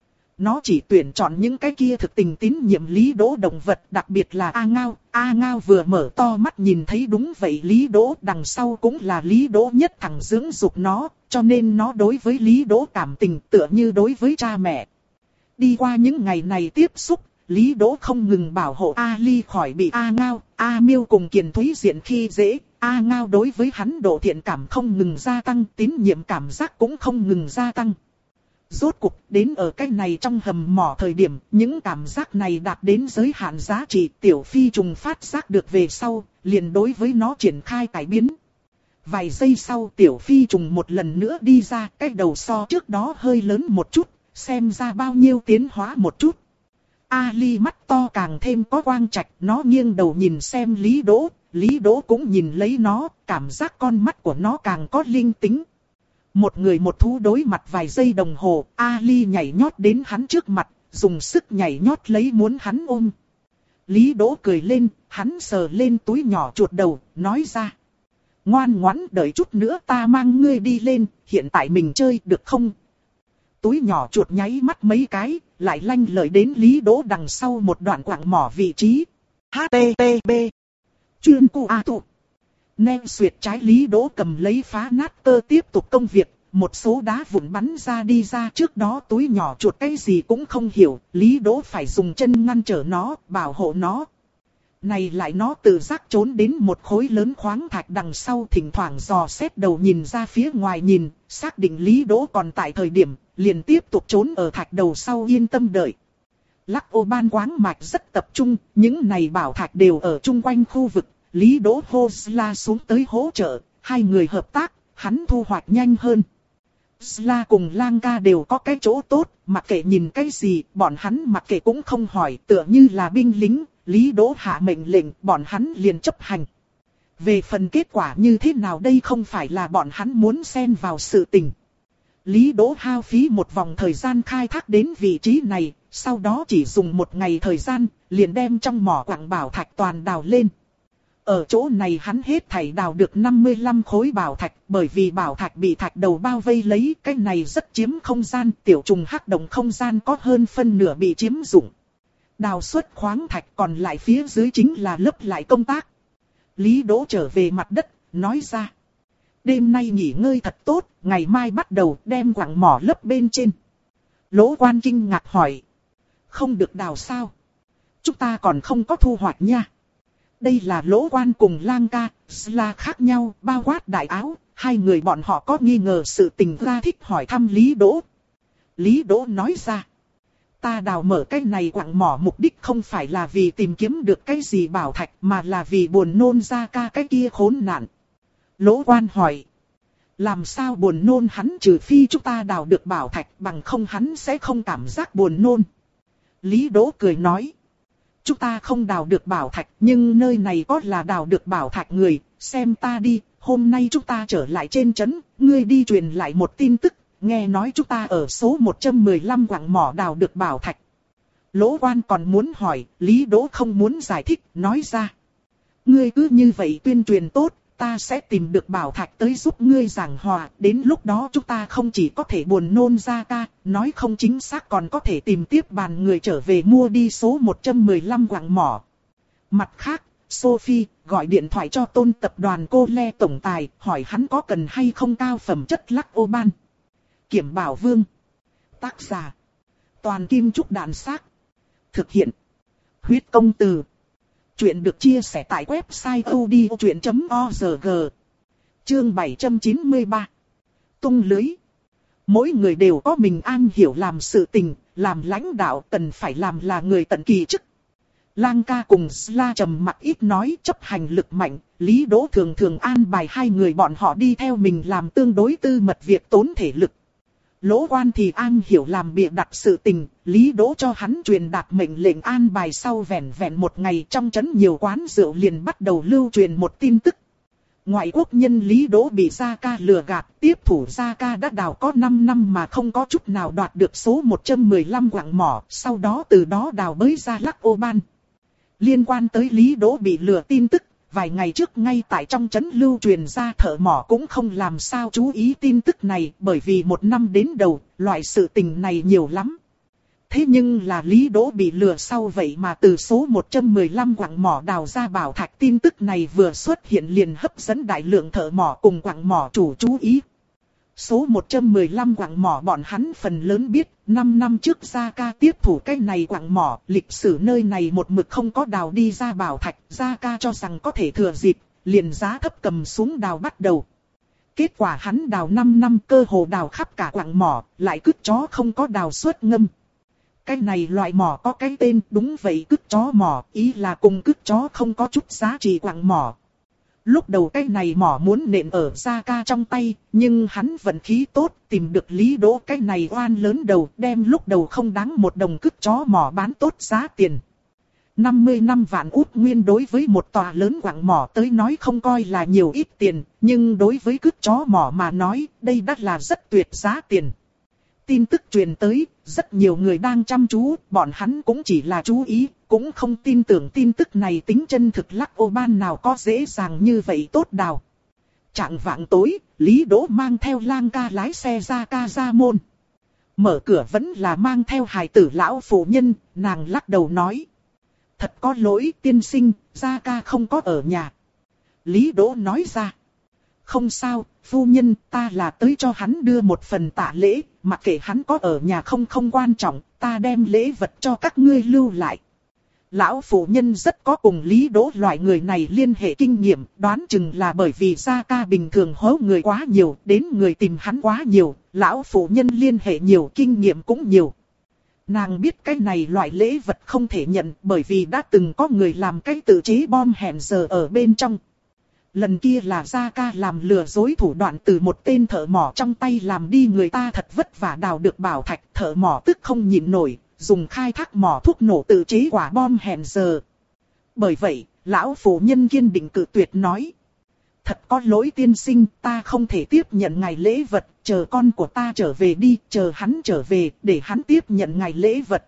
Nó chỉ tuyển chọn những cái kia thực tình tín nhiệm Lý Đỗ động vật, đặc biệt là A Ngao. A Ngao vừa mở to mắt nhìn thấy đúng vậy Lý Đỗ, đằng sau cũng là Lý Đỗ nhất thẳng dưỡng dục nó, cho nên nó đối với Lý Đỗ cảm tình tựa như đối với cha mẹ. Đi qua những ngày này tiếp xúc, Lý Đỗ không ngừng bảo hộ A Ly khỏi bị A Ngao, A Miêu cùng Kiền Thúy Diện khi dễ. A Ngao đối với hắn độ thiện cảm không ngừng gia tăng, tín nhiệm cảm giác cũng không ngừng gia tăng. Rốt cuộc đến ở cái này trong hầm mỏ thời điểm, những cảm giác này đạt đến giới hạn giá trị, tiểu phi trùng phát giác được về sau, liền đối với nó triển khai cải biến. Vài giây sau tiểu phi trùng một lần nữa đi ra, cái đầu so trước đó hơi lớn một chút, xem ra bao nhiêu tiến hóa một chút. Ali mắt to càng thêm có quang trạch, nó nghiêng đầu nhìn xem Lý Đỗ, Lý Đỗ cũng nhìn lấy nó, cảm giác con mắt của nó càng có linh tính. Một người một thú đối mặt vài giây đồng hồ, Ali nhảy nhót đến hắn trước mặt, dùng sức nhảy nhót lấy muốn hắn ôm. Lý Đỗ cười lên, hắn sờ lên túi nhỏ chuột đầu, nói ra. Ngoan ngoãn đợi chút nữa ta mang ngươi đi lên, hiện tại mình chơi được không? Túi nhỏ chuột nháy mắt mấy cái, lại lanh lợi đến Lý Đỗ đằng sau một đoạn quặng mỏ vị trí. hát tê pê bê Chuyên cu a tụ. Neng xuyệt trái Lý Đỗ cầm lấy phá nát cơ tiếp tục công việc, một số đá vụn bắn ra đi ra trước đó túi nhỏ chuột cái gì cũng không hiểu, Lý Đỗ phải dùng chân ngăn trở nó, bảo hộ nó. Này lại nó tự giác trốn đến một khối lớn khoáng thạch đằng sau thỉnh thoảng dò xét đầu nhìn ra phía ngoài nhìn, xác định Lý Đỗ còn tại thời điểm, liền tiếp tục trốn ở thạch đầu sau yên tâm đợi. Lắc Ô Ban quáng mạch rất tập trung, những này bảo thạch đều ở chung quanh khu vực, Lý Đỗ hô Sla xuống tới hỗ trợ, hai người hợp tác, hắn thu hoạch nhanh hơn. Sla cùng Lang Ca đều có cái chỗ tốt, mặc kệ nhìn cái gì, bọn hắn mặc kệ cũng không hỏi, tựa như là binh lính, Lý Đỗ hạ mệnh lệnh, bọn hắn liền chấp hành. Về phần kết quả như thế nào đây không phải là bọn hắn muốn xen vào sự tình. Lý Đỗ hao phí một vòng thời gian khai thác đến vị trí này, sau đó chỉ dùng một ngày thời gian, liền đem trong mỏ quặng bảo thạch toàn đào lên. Ở chỗ này hắn hết thảy đào được năm mươi lăm khối bảo thạch, bởi vì bảo thạch bị thạch đầu bao vây lấy, cái này rất chiếm không gian, tiểu trùng hắc động không gian có hơn phân nửa bị chiếm dụng. Đào xuất khoáng thạch còn lại phía dưới chính là lấp lại công tác. Lý Đỗ trở về mặt đất, nói ra. Đêm nay nghỉ ngơi thật tốt, ngày mai bắt đầu đem quặng mỏ lấp bên trên. Lỗ Quan kinh ngạc hỏi. Không được đào sao? Chúng ta còn không có thu hoạch nha. Đây là Lỗ Quan cùng Lang Ca, Sla khác nhau, bao quát đại áo, hai người bọn họ có nghi ngờ sự tình ra thích hỏi thăm Lý Đỗ. Lý Đỗ nói ra. Ta đào mở cái này quặng mỏ mục đích không phải là vì tìm kiếm được cái gì bảo thạch mà là vì buồn nôn ra ca cái kia khốn nạn. Lỗ Quan hỏi. Làm sao buồn nôn hắn, trừ phi chúng ta đào được bảo thạch, bằng không hắn sẽ không cảm giác buồn nôn. Lý Đỗ cười nói. Chúng ta không đào được bảo thạch, nhưng nơi này có là đào được bảo thạch người, xem ta đi, hôm nay chúng ta trở lại trên trấn, ngươi đi truyền lại một tin tức, nghe nói chúng ta ở số một trăm mười lăm quặng mỏ đào được bảo thạch. Lỗ Quan còn muốn hỏi, Lý Đỗ không muốn giải thích, nói ra. Ngươi cứ như vậy tuyên truyền tốt, ta sẽ tìm được bảo thạch tới giúp ngươi giảng hòa, đến lúc đó chúng ta không chỉ có thể buồn nôn Gia Ca, nói không chính xác còn có thể tìm tiếp bàn người trở về mua đi số một trăm mười lăm quặng mỏ. Mặt khác, Sophie gọi điện thoại cho Tôn tập đoàn Cô Le tổng tài, hỏi hắn có cần hay không cao phẩm chất lắc ô ban. Kiểm Bảo Vương. Tác giả. Toàn Kim Trúc Đàn Xác. Thực hiện. Huyết Công Từ. Chuyện được chia sẻ tại website odchuyện chấm org. Chương bảy trăm chín mươi ba. Tung lưới. Mỗi người đều có mình am hiểu làm sự tình, làm lãnh đạo cần phải làm là người tận kỳ chức. Lang ca cùng Sla trầm mặc ít nói, chấp hành lực mạnh, Lý Đỗ thường thường an bài hai người bọn họ đi theo mình làm tương đối tư mật việc tốn thể lực. Lỗ Quan thì an hiểu làm bịa đặt sự tình, Lý Đỗ cho hắn truyền đạt mệnh lệnh an bài sau vẻn vẹn một ngày trong trấn nhiều quán rượu liền bắt đầu lưu truyền một tin tức. Ngoại quốc nhân Lý Đỗ bị Gia Ca lừa gạt, tiếp thủ Gia Ca đã đào có năm năm mà không có chút nào đoạt được số một trăm mười lăm quặng mỏ, sau đó từ đó đào bới ra lắc ô ban. Liên quan tới Lý Đỗ bị lừa tin tức, vài ngày trước ngay tại trong trấn lưu truyền ra thợ mỏ cũng không làm sao chú ý tin tức này, bởi vì một năm đến đầu, loại sự tình này nhiều lắm. Thế nhưng là Lý Đỗ bị lừa sau vậy mà từ số một trăm mười lăm quặng mỏ đào ra bảo thạch, tin tức này vừa xuất hiện liền hấp dẫn đại lượng thợ mỏ cùng quặng mỏ chủ chú ý. Số một trăm mười lăm quặng mỏ bọn hắn phần lớn biết, năm năm trước Gia Ca tiếp thủ cái này quặng mỏ, lịch sử nơi này một mực không có đào đi ra bảo thạch, Gia Ca cho rằng có thể thừa dịp, liền giá thấp cầm xuống đào bắt đầu. Kết quả hắn đào năm năm cơ hồ đào khắp cả quặng mỏ, lại cứt chó không có đào suốt ngâm. Cái này loại mỏ có cái tên, đúng vậy, cứt chó mỏ, ý là cùng cứt chó không có chút giá trị quặng mỏ. Lúc đầu cái này mỏ muốn nện ở Gia Ca trong tay, nhưng hắn vận khí tốt, tìm được Lý Đỗ cái này oan lớn đầu, đem lúc đầu không đáng một đồng cứt chó mỏ bán tốt giá tiền. năm mươi năm vạn út nguyên đối với một tòa lớn quặng mỏ tới nói không coi là nhiều ít tiền, nhưng đối với cứt chó mỏ mà nói, đây đắt là rất tuyệt giá tiền. Tin tức truyền tới, rất nhiều người đang chăm chú, bọn hắn cũng chỉ là chú ý, cũng không tin tưởng tin tức này tính chân thực, lắc ô ban nào có dễ dàng như vậy tốt đào. Trạng vạng tối, Lý Đỗ mang theo Lang ca lái xe Gia Ca ra môn. Mở cửa vẫn là mang theo hài tử lão phụ nhân, nàng lắc đầu nói. Thật có lỗi tiên sinh, Gia Ca không có ở nhà. Lý Đỗ nói ra. Không sao, phu nhân, ta là tới cho hắn đưa một phần tạ lễ, mặc kệ hắn có ở nhà không không quan trọng, ta đem lễ vật cho các ngươi lưu lại. Lão phụ nhân rất có cùng Lý Đỗ loại người này liên hệ kinh nghiệm, đoán chừng là bởi vì Gia Ca bình thường hố người quá nhiều, đến người tìm hắn quá nhiều, lão phụ nhân liên hệ nhiều, kinh nghiệm cũng nhiều. Nàng biết cái này loại lễ vật không thể nhận, bởi vì đã từng có người làm cái tự chế bom hẹn giờ ở bên trong. Lần kia là Gia Ca làm lừa dối thủ đoạn từ một tên thợ mỏ trong tay làm đi người ta thật vất vả đào được bảo thạch, thợ mỏ tức không nhịn nổi, dùng khai thác mỏ thuốc nổ tự chế quả bom hẹn giờ. Bởi vậy, lão phụ nhân kiên định cự tuyệt nói. Thật có lỗi tiên sinh, ta không thể tiếp nhận ngài lễ vật, chờ con của ta trở về đi, chờ hắn trở về, để hắn tiếp nhận ngài lễ vật.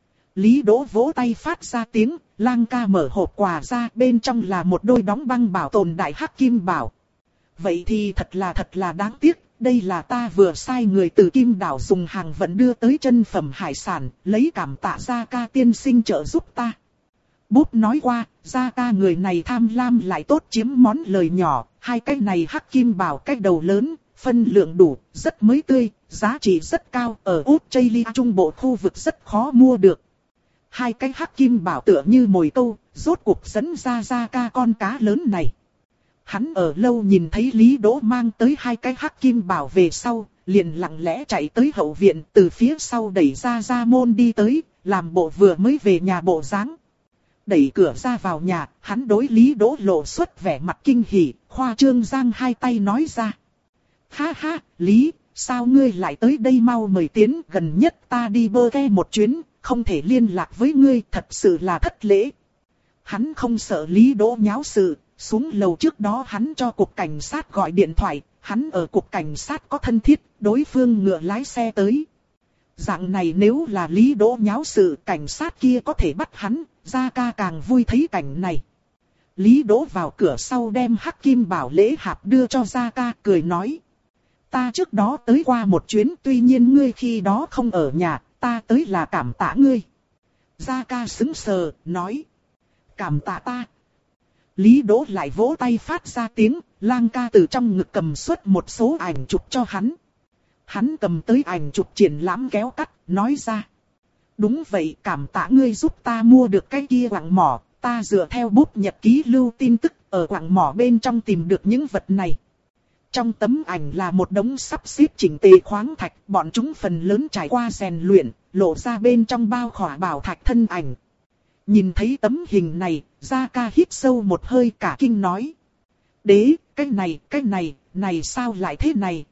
Lý Đỗ vỗ tay phát ra tiếng, Lang ca mở hộp quà ra, bên trong là một đôi đóng băng bảo tồn đại hắc kim bảo. Vậy thì thật là thật là đáng tiếc, đây là ta vừa sai người từ Kim Đảo dùng hàng vận đưa tới chân phẩm hải sản, lấy cảm tạ Gia Ca tiên sinh trợ giúp ta. Bút nói qua, Gia Ca người này tham lam lại tốt chiếm món lời nhỏ, hai cái này hắc kim bảo cái đầu lớn, phân lượng đủ, rất mới tươi, giá trị rất cao, ở Australia trung bộ khu vực rất khó mua được. Hai cái hắc kim bảo tựa như mồi câu, rốt cuộc dẫn ra Gia Ca con cá lớn này. Hắn ở lâu nhìn thấy Lý Đỗ mang tới hai cái hắc kim bảo về sau, liền lặng lẽ chạy tới hậu viện, từ phía sau đẩy ra ra môn đi tới, làm bộ vừa mới về nhà bộ dáng. Đẩy cửa ra vào nhà, hắn đối Lý Đỗ lộ xuất vẻ mặt kinh hỉ, khoa trương giang hai tay nói ra. Ha ha, Lý, sao ngươi lại tới đây, mau mời tiến, gần nhất ta đi bơ ke một chuyến, không thể liên lạc với ngươi, thật sự là thất lễ. Hắn không sợ Lý Đỗ nháo sự, xuống lầu trước đó hắn cho cục cảnh sát gọi điện thoại, hắn ở cục cảnh sát có thân thiết, đối phương ngựa lái xe tới. Dạng này nếu là Lý Đỗ nháo sự, cảnh sát kia có thể bắt hắn, Gia Ca càng vui thấy cảnh này. Lý Đỗ vào cửa sau đem hắc kim bảo lễ hạp đưa cho Gia Ca, cười nói. Ta trước đó tới qua một chuyến, tuy nhiên ngươi khi đó không ở nhà, ta tới là cảm tạ ngươi. Gia Ca sững sờ, nói. Cảm tạ ta. Lý Đỗ lại vỗ tay phát ra tiếng, Lang ca từ trong ngực cầm xuất một số ảnh chụp cho hắn. Hắn cầm tới ảnh chụp triển lãm kéo cắt, nói ra. Đúng vậy, cảm tạ ngươi giúp ta mua được cái kia quặng mỏ, ta dựa theo bút nhật ký lưu tin tức ở quặng mỏ bên trong tìm được những vật này. Trong tấm ảnh là một đống sắp xếp chỉnh tề khoáng thạch, bọn chúng phần lớn trải qua rèn luyện, lộ ra bên trong bao khỏa bảo thạch thân ảnh. Nhìn thấy tấm hình này, Gia Ca hít sâu một hơi cả kinh nói. Đế, cái này, cái này, này sao lại thế này?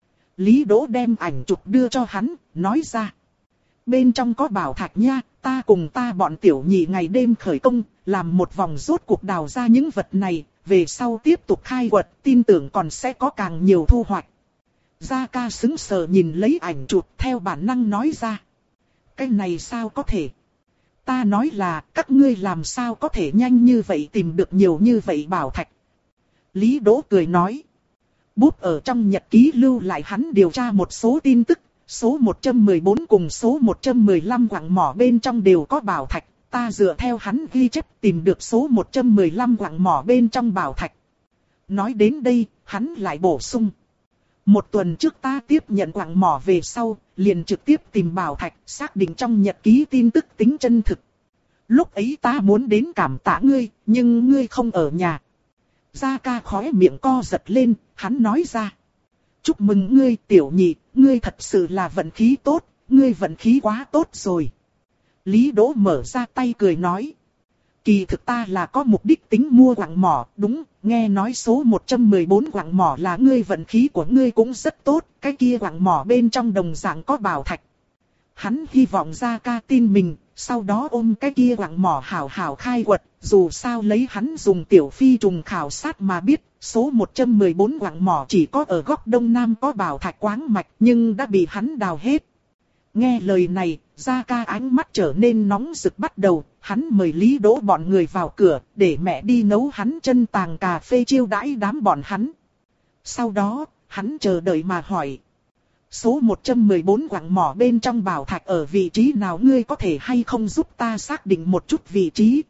Lý Đỗ đem ảnh chụp đưa cho hắn, nói ra. Bên trong có bảo thạch nha, ta cùng ta bọn tiểu nhị ngày đêm khởi công, làm một vòng rốt cuộc đào ra những vật này, về sau tiếp tục khai quật, tin tưởng còn sẽ có càng nhiều thu hoạch. Gia Ca sững sờ nhìn lấy ảnh chụp theo bản năng nói ra. Cái này sao có thể? Ta nói là, các ngươi làm sao có thể nhanh như vậy tìm được nhiều như vậy bảo thạch. Lý Đỗ cười nói. Bút ở trong nhật ký lưu lại hắn điều tra một số tin tức, số một trăm mười bốn cùng số một trăm mười lăm quặng mỏ bên trong đều có bảo thạch. Ta dựa theo hắn ghi chép tìm được số một trăm mười lăm quặng mỏ bên trong bảo thạch. Nói đến đây, hắn lại bổ sung. Một tuần trước ta tiếp nhận quặng mỏ về sau, liền trực tiếp tìm bảo thạch, xác định trong nhật ký tin tức tính chân thực. Lúc ấy ta muốn đến cảm tạ ngươi, nhưng ngươi không ở nhà. Gia Ca khóe miệng co giật lên, hắn nói ra. Chúc mừng ngươi tiểu nhị, ngươi thật sự là vận khí tốt, ngươi vận khí quá tốt rồi. Lý Đỗ mở ra tay cười nói. Kỳ thực ta là có mục đích tính mua quặng mỏ, đúng, nghe nói số một trăm mười bốn quặng mỏ là ngươi vận khí của ngươi cũng rất tốt, cái kia quặng mỏ bên trong đồng dạng có bảo thạch. Hắn hy vọng Gia Ca tin mình, sau đó ôm cái kia quặng mỏ hảo hảo khai quật, dù sao lấy hắn dùng tiểu phi trùng khảo sát mà biết, số một trăm mười bốn quặng mỏ chỉ có ở góc đông nam có bảo thạch quáng mạch nhưng đã bị hắn đào hết. Nghe lời này, Gia Ca ánh mắt trở nên nóng rực bắt đầu, hắn mời Lý Đỗ bọn người vào cửa, để mẹ đi nấu hắn chân tàng cà phê chiêu đãi đám bọn hắn. Sau đó, hắn chờ đợi mà hỏi. Số một trăm mười bốn quặng mỏ bên trong bảo thạch ở vị trí nào, ngươi có thể hay không giúp ta xác định một chút vị trí?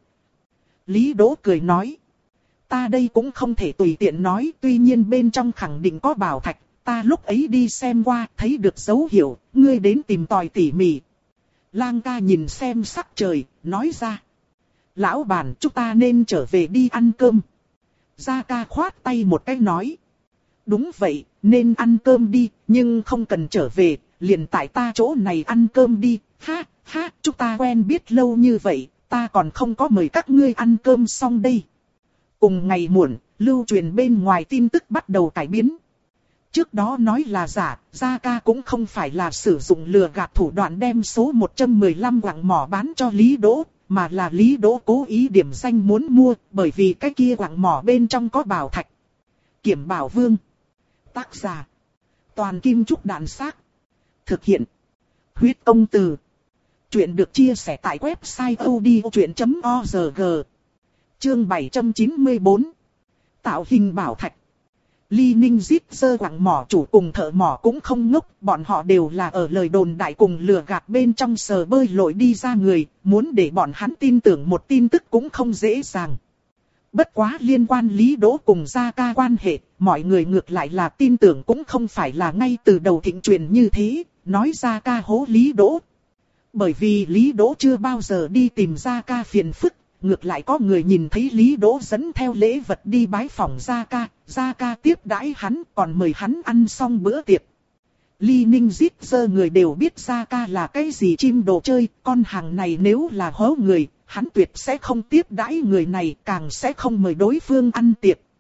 Lý Đỗ cười nói. Ta đây cũng không thể tùy tiện nói, tuy nhiên bên trong khẳng định có bảo thạch. Ta lúc ấy đi xem qua, thấy được dấu hiệu, ngươi đến tìm tòi tỉ mỉ. Lang ca nhìn xem sắc trời, nói ra. Lão bản, chúng ta nên trở về đi ăn cơm. Gia Ca khoát tay một cái nói. Đúng vậy, nên ăn cơm đi, nhưng không cần trở về, liền tại ta chỗ này ăn cơm đi. Ha, ha, chúng ta quen biết lâu như vậy, ta còn không có mời các ngươi ăn cơm xong đây. Cùng ngày muộn, lưu truyền bên ngoài tin tức bắt đầu cải biến. Trước đó nói là giả, Gia Ca cũng không phải là sử dụng lừa gạt thủ đoạn đem số một trăm mười lăm quặng mỏ bán cho Lý Đỗ, mà là Lý Đỗ cố ý điểm danh muốn mua, bởi vì cái kia quặng mỏ bên trong có bảo thạch. Kiểm Bảo Vương. Tác giả. Toàn Kim Trúc Đạn Xác. Thực hiện. Huyết Công Từ. Chuyện được chia sẻ tại website odchuyện chấm org. Chương bảy trăm chín mươi tư. Tạo hình bảo thạch. Ly Ninh Zip sơ quặng mỏ chủ cùng thợ mỏ cũng không ngốc, bọn họ đều là ở lời đồn đại cùng lừa gạt bên trong sờ bơi lội đi ra người, muốn để bọn hắn tin tưởng một tin tức cũng không dễ dàng. Bất quá liên quan Lý Đỗ cùng Gia Ca quan hệ, mọi người ngược lại là tin tưởng cũng không phải là ngay từ đầu thịnh truyền như thế, nói Gia Ca hố Lý Đỗ. Bởi vì Lý Đỗ chưa bao giờ đi tìm Gia Ca phiền phức. Ngược lại có người nhìn thấy Lý Đỗ dẫn theo lễ vật đi bái phỏng Gia Ca, Gia Ca tiếp đãi hắn còn mời hắn ăn xong bữa tiệc. Ly Ninh Zip sơ người đều biết Gia Ca là cái gì chim đồ chơi, con hàng này nếu là hố người, hắn tuyệt sẽ không tiếp đãi người này, càng sẽ không mời đối phương ăn tiệc.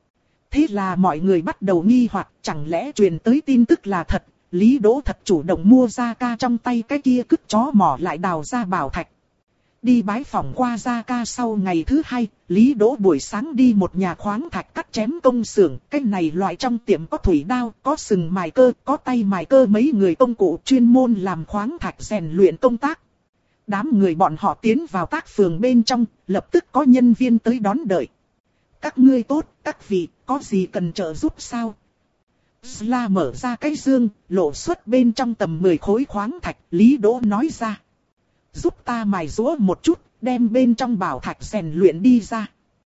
Thế là mọi người bắt đầu nghi hoặc, chẳng lẽ truyền tới tin tức là thật, Lý Đỗ thật chủ động mua Gia Ca trong tay cái kia cứt chó mỏ lại đào ra bảo thạch. Đi bái phỏng qua Gia Ca sau ngày thứ hai, Lý Đỗ buổi sáng đi một nhà khoáng thạch cắt chém công xưởng, cái này loại trong tiệm có thủy đao, có sừng mài cơ, có tay mài cơ, mấy người công cụ chuyên môn làm khoáng thạch rèn luyện công tác. Đám người bọn họ tiến vào tác phường bên trong, lập tức có nhân viên tới đón đợi. Các ngươi tốt, các vị, có gì cần trợ giúp sao? Sla mở ra cái dương, lộ xuất bên trong tầm mười khối khoáng thạch, Lý Đỗ nói ra. Giúp ta mài rũa một chút, đem bên trong bảo thạch rèn luyện đi ra.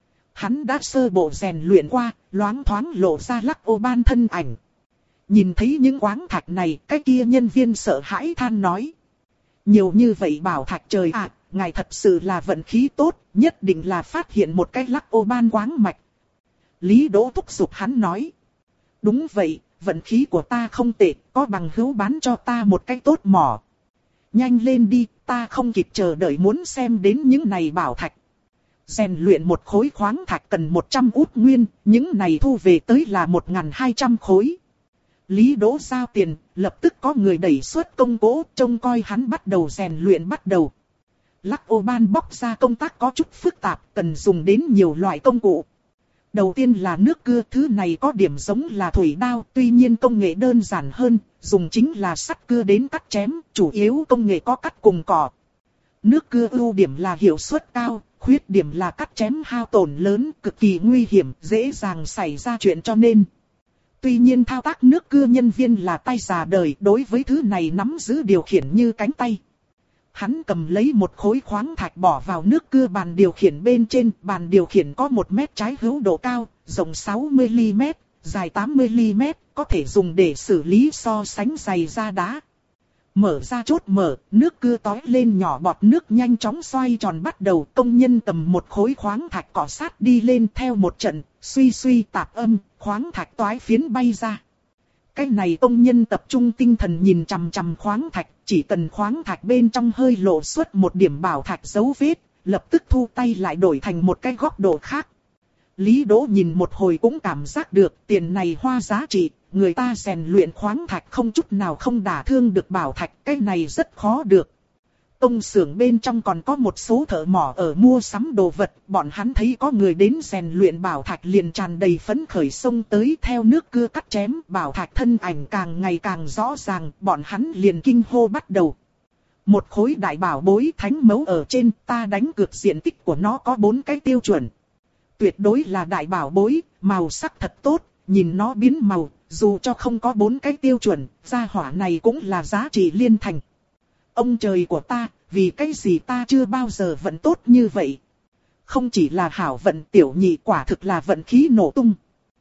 Hắn đã sơ bộ rèn luyện qua, loáng thoáng lộ ra Lắc Ô Ban thân ảnh. Nhìn thấy những khoáng thạch này, cái kia nhân viên sợ hãi than nói. Nhiều như vậy bảo thạch trời ạ, à, ngài thật sự là vận khí tốt, nhất định là phát hiện một cái Lắc Ô Ban khoáng mạch. Lý Đỗ thúc giục hắn nói. Đúng vậy, vận khí của ta không tệ, có bằng hữu bán cho ta một cái tốt mỏ. Nhanh lên đi, ta không kịp chờ đợi muốn xem đến những này bảo thạch. Rèn luyện một khối khoáng thạch cần một trăm út nguyên, những này thu về tới là một nghìn hai trăm khối. Lý Đỗ giao tiền, lập tức có người đẩy xuất công cố, trông coi hắn bắt đầu rèn luyện bắt đầu. Lắc Ô Ban bóc ra công tác có chút phức tạp, cần dùng đến nhiều loại công cụ. Đầu tiên là nước cưa, thứ này có điểm giống là thủy đao, tuy nhiên công nghệ đơn giản hơn, dùng chính là sắt cưa đến cắt chém, chủ yếu công nghệ có cắt cùng cỏ. Nước cưa ưu điểm là hiệu suất cao, khuyết điểm là cắt chém hao tổn lớn, cực kỳ nguy hiểm, dễ dàng xảy ra chuyện cho nên. Tuy nhiên thao tác nước cưa nhân viên là tay già đời, đối với thứ này nắm giữ điều khiển như cánh tay. Hắn cầm lấy một khối khoáng thạch bỏ vào nước cưa bàn điều khiển bên trên, bàn điều khiển có một mét trái hữu độ cao, rộng sáu mươi mi li mét, dài tám mươi mi li mét, có thể dùng để xử lý so sánh giày da đá. Mở ra chốt mở, nước cưa tói lên nhỏ bọt nước nhanh chóng xoay tròn bắt đầu, công nhân cầm một khối khoáng thạch cọ sát đi lên theo một trận, suy suy tạp âm, khoáng thạch toái phiến bay ra. Cái này công nhân tập trung tinh thần nhìn chằm chằm khoáng thạch, chỉ cần khoáng thạch bên trong hơi lộ xuất một điểm bảo thạch dấu vết, lập tức thu tay lại đổi thành một cái góc độ khác. Lý Đỗ nhìn một hồi cũng cảm giác được tiền này hoa giá trị, người ta rèn luyện khoáng thạch không chút nào không đả thương được bảo thạch, cái này rất khó được. Công xưởng bên trong còn có một số thợ mỏ ở mua sắm đồ vật, bọn hắn thấy có người đến rèn luyện bảo thạch liền tràn đầy phấn khởi xông tới theo nước cưa cắt chém, bảo thạch thân ảnh càng ngày càng rõ ràng, bọn hắn liền kinh hô bắt đầu. Một khối đại bảo bối thánh mẫu ở trên, ta đánh cược diện tích của nó có bốn cái tiêu chuẩn. Tuyệt đối là đại bảo bối, màu sắc thật tốt, nhìn nó biến màu, dù cho không có bốn cái tiêu chuẩn, gia hỏa này cũng là giá trị liên thành. Ông trời của ta, vì cái gì ta chưa bao giờ vận tốt như vậy? Không chỉ là hảo vận, tiểu nhị quả thực là vận khí nổ tung.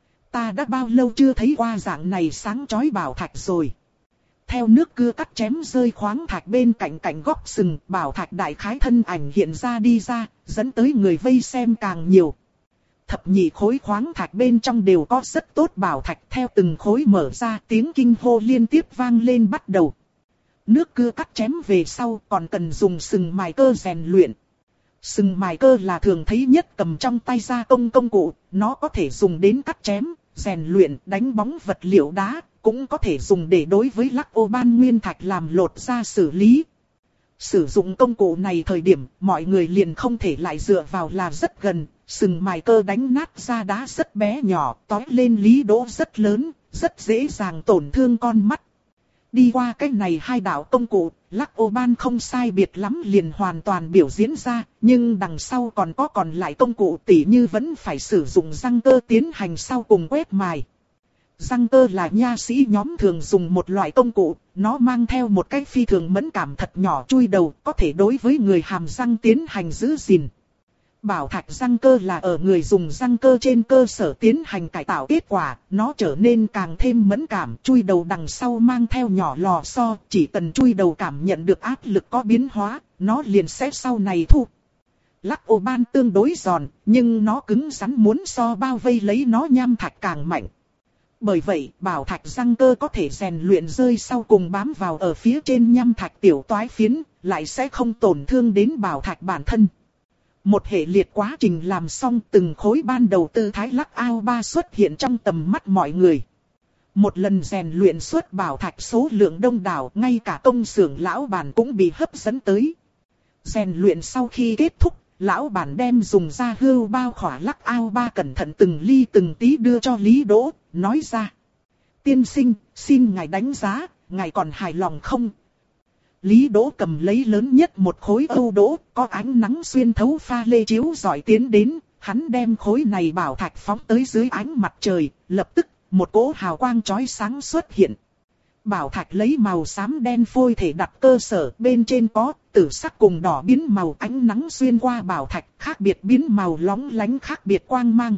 Ta đã bao lâu chưa thấy qua dạng này sáng chói bảo thạch rồi. Theo nước cưa cắt chém rơi khoáng thạch bên cạnh cạnh góc sừng, bảo thạch đại khái thân ảnh hiện ra đi ra, dẫn tới người vây xem càng nhiều. Thập nhị khối khoáng thạch bên trong đều có rất tốt bảo thạch, theo từng khối mở ra tiếng kinh hô liên tiếp vang lên bắt đầu. Nước cưa cắt chém về sau còn cần dùng sừng mài cơ rèn luyện. Sừng mài cơ là thường thấy nhất cầm trong tay gia công công cụ, nó có thể dùng đến cắt chém, rèn luyện, đánh bóng vật liệu đá, cũng có thể dùng để đối với Lắc Ô Ban nguyên thạch làm lột ra xử lý. Sử dụng công cụ này thời điểm, mọi người liền không thể lại dựa vào là rất gần, sừng mài cơ đánh nát ra đá rất bé nhỏ, tói lên Lý Đỗ rất lớn, rất dễ dàng tổn thương con mắt. Đi qua cái này hai đạo công cụ, Lắc Ô Ban không sai biệt lắm liền hoàn toàn biểu diễn ra, nhưng đằng sau còn có còn lại công cụ tỉ như vẫn phải sử dụng răng cơ tiến hành sau cùng quét mài. Răng cơ là nha sĩ nhóm thường dùng một loại công cụ, nó mang theo một cái phi thường mẫn cảm thật nhỏ chui đầu, có thể đối với người hàm răng tiến hành giữ gìn. Bảo thạch răng cơ là ở người dùng răng cơ trên cơ sở tiến hành cải tạo kết quả, nó trở nên càng thêm mẫn cảm, chui đầu đằng sau mang theo nhỏ lò xo, chỉ cần chui đầu cảm nhận được áp lực có biến hóa, nó liền sẽ sau này thu. Lắc Ô Ban tương đối giòn, nhưng nó cứng rắn muốn so bao vây lấy nó nham thạch càng mạnh. Bởi vậy, bảo thạch răng cơ có thể rèn luyện rơi sau cùng bám vào ở phía trên nham thạch tiểu toái phiến, lại sẽ không tổn thương đến bảo thạch bản thân. Một hệ liệt quá trình làm xong, từng khối ban đầu tư thái lắc ao ba xuất hiện trong tầm mắt mọi người. Một lần rèn luyện xuất bảo thạch số lượng đông đảo, ngay cả công xưởng lão bản cũng bị hấp dẫn tới. Rèn luyện sau khi kết thúc, lão bản đem dùng da hươu bao khỏa lắc ao ba cẩn thận từng ly từng tí đưa cho Lý Đỗ, nói ra. Tiên sinh, xin ngài đánh giá, ngài còn hài lòng không? Lý Đỗ cầm lấy lớn nhất một khối âu đỗ, có ánh nắng xuyên thấu pha lê chiếu rọi tiến đến, hắn đem khối này bảo thạch phóng tới dưới ánh mặt trời, lập tức, một cỗ hào quang chói sáng xuất hiện. Bảo thạch lấy màu xám đen phôi thể đặt cơ sở, bên trên có tử sắc cùng đỏ biến màu, ánh nắng xuyên qua bảo thạch, khác biệt biến màu lóng lánh khác biệt quang mang.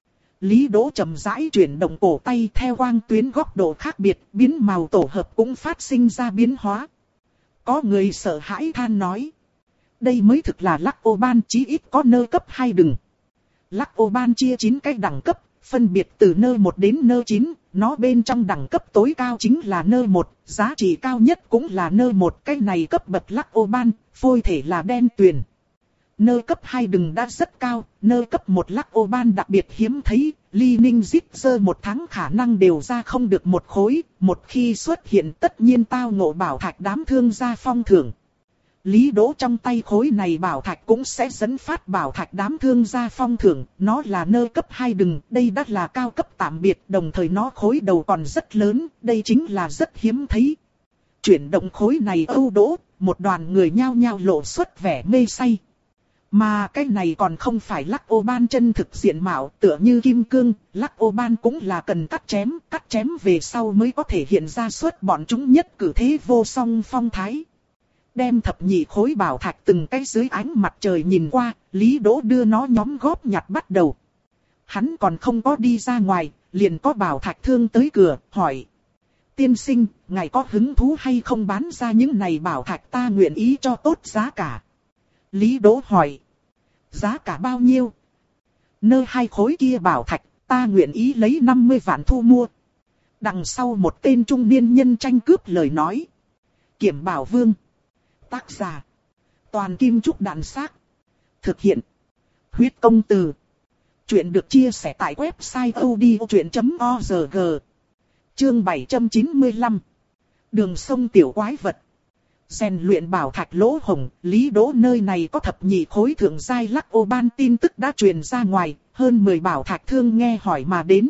Lý Đỗ chậm rãi chuyển động cổ tay theo quang tuyến góc độ khác biệt, biến màu tổ hợp cũng phát sinh ra biến hóa. Có người sợ hãi than nói. Đây mới thực là lắc ô ban, chí ít có nơ cấp hai đừng. Lắc ô ban chia chín cái đẳng cấp, phân biệt từ nơ một đến nơ chín, nó bên trong đẳng cấp tối cao chính là nơ một, giá trị cao nhất cũng là nơ một, cái này cấp bậc lắc ô ban, phôi thể là đen tuyền. Nơ cấp hai đừng đã rất cao, nơ cấp một lắc ô ban đặc biệt hiếm thấy, Ly Ninh Zip Sơ một tháng khả năng đều ra không được một khối, một khi xuất hiện tất nhiên tao ngộ bảo thạch đám thương gia phong thưởng. Lý Đỗ trong tay khối này bảo thạch cũng sẽ dẫn phát bảo thạch đám thương gia phong thưởng, nó là nơ cấp hai đừng, đây đã là cao cấp tạm biệt, đồng thời nó khối đầu còn rất lớn, đây chính là rất hiếm thấy. Chuyển động khối này âu đỗ, một đoàn người nhao nhao lộ xuất vẻ mê say. Mà cái này còn không phải lắc ô ban chân thực diện mạo, tựa như kim cương, lắc ô ban cũng là cần cắt chém, cắt chém về sau mới có thể hiện ra suốt bọn chúng nhất cử thế vô song phong thái. Đem thập nhị khối bảo thạch từng cái dưới ánh mặt trời nhìn qua, Lý Đỗ đưa nó nhóm góp nhặt bắt đầu. Hắn còn không có đi ra ngoài, liền có bảo thạch thương tới cửa, hỏi. Tiên sinh, ngài có hứng thú hay không bán ra những này bảo thạch, ta nguyện ý cho tốt giá cả. Lý Đỗ hỏi. Giá cả bao nhiêu? Nơ hai khối kia bảo thạch, ta nguyện ý lấy năm mươi vạn thu mua. Đằng sau một tên trung niên nhân tranh cướp lời nói. Kiểm Bảo Vương. Tác giả. Toàn Kim Trúc Đạn Xác. Thực hiện. Huyết Công Từ. Chuyện được chia sẻ tại website odchuyện chấm org. Chương bảy trăm chín mươi lăm. Đường sông tiểu quái vật. Rèn luyện bảo thạch lỗ hồng, Lý Đỗ nơi này có thập nhị khối thượng giai lắc ô ban, tin tức đã truyền ra ngoài, hơn mười bảo thạch thương nghe hỏi mà đến.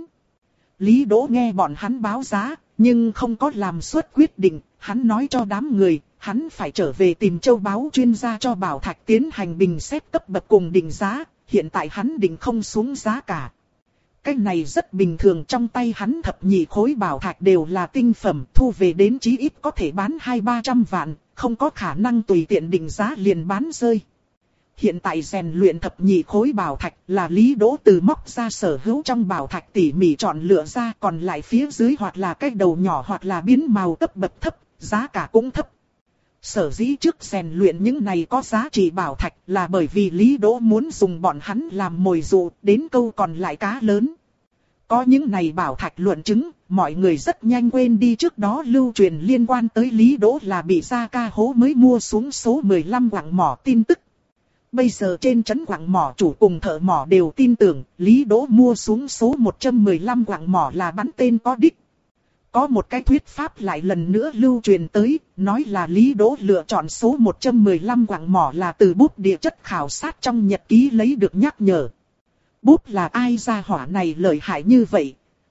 Lý Đỗ nghe bọn hắn báo giá, nhưng không có làm suất quyết định, hắn nói cho đám người, hắn phải trở về tìm châu báu chuyên gia cho bảo thạch tiến hành bình xét cấp bậc cùng định giá, hiện tại hắn định không xuống giá cả. Cái này rất bình thường, trong tay hắn thập nhị khối bảo thạch đều là tinh phẩm, thu về đến chí ít có thể bán hai ba trăm vạn, không có khả năng tùy tiện định giá liền bán rơi. Hiện tại rèn luyện thập nhị khối bảo thạch là Lý Đỗ từ móc ra sở hữu trong bảo thạch tỉ mỉ chọn lựa ra, còn lại phía dưới hoặc là cái đầu nhỏ hoặc là biến màu cấp bậc thấp, giá cả cũng thấp. Sở dĩ trước rèn luyện những này có giá trị bảo thạch là bởi vì Lý Đỗ muốn dùng bọn hắn làm mồi dụ đến câu còn lại cá lớn. Có những này bảo thạch luận chứng, mọi người rất nhanh quên đi trước đó lưu truyền liên quan tới Lý Đỗ là bị Gia Ca hố mới mua xuống số mười lăm quặng mỏ tin tức. Bây giờ trên trấn quặng mỏ chủ cùng thợ mỏ đều tin tưởng Lý Đỗ mua xuống số một trăm mười lăm quặng mỏ là bắn tên có đích. Có một cái thuyết pháp lại lần nữa lưu truyền tới, nói là Lý Đỗ lựa chọn số một trăm mười lăm quặng mỏ là từ bút địa chất khảo sát trong nhật ký lấy được nhắc nhở. Bút là ai ra hỏa này lợi hại như vậy?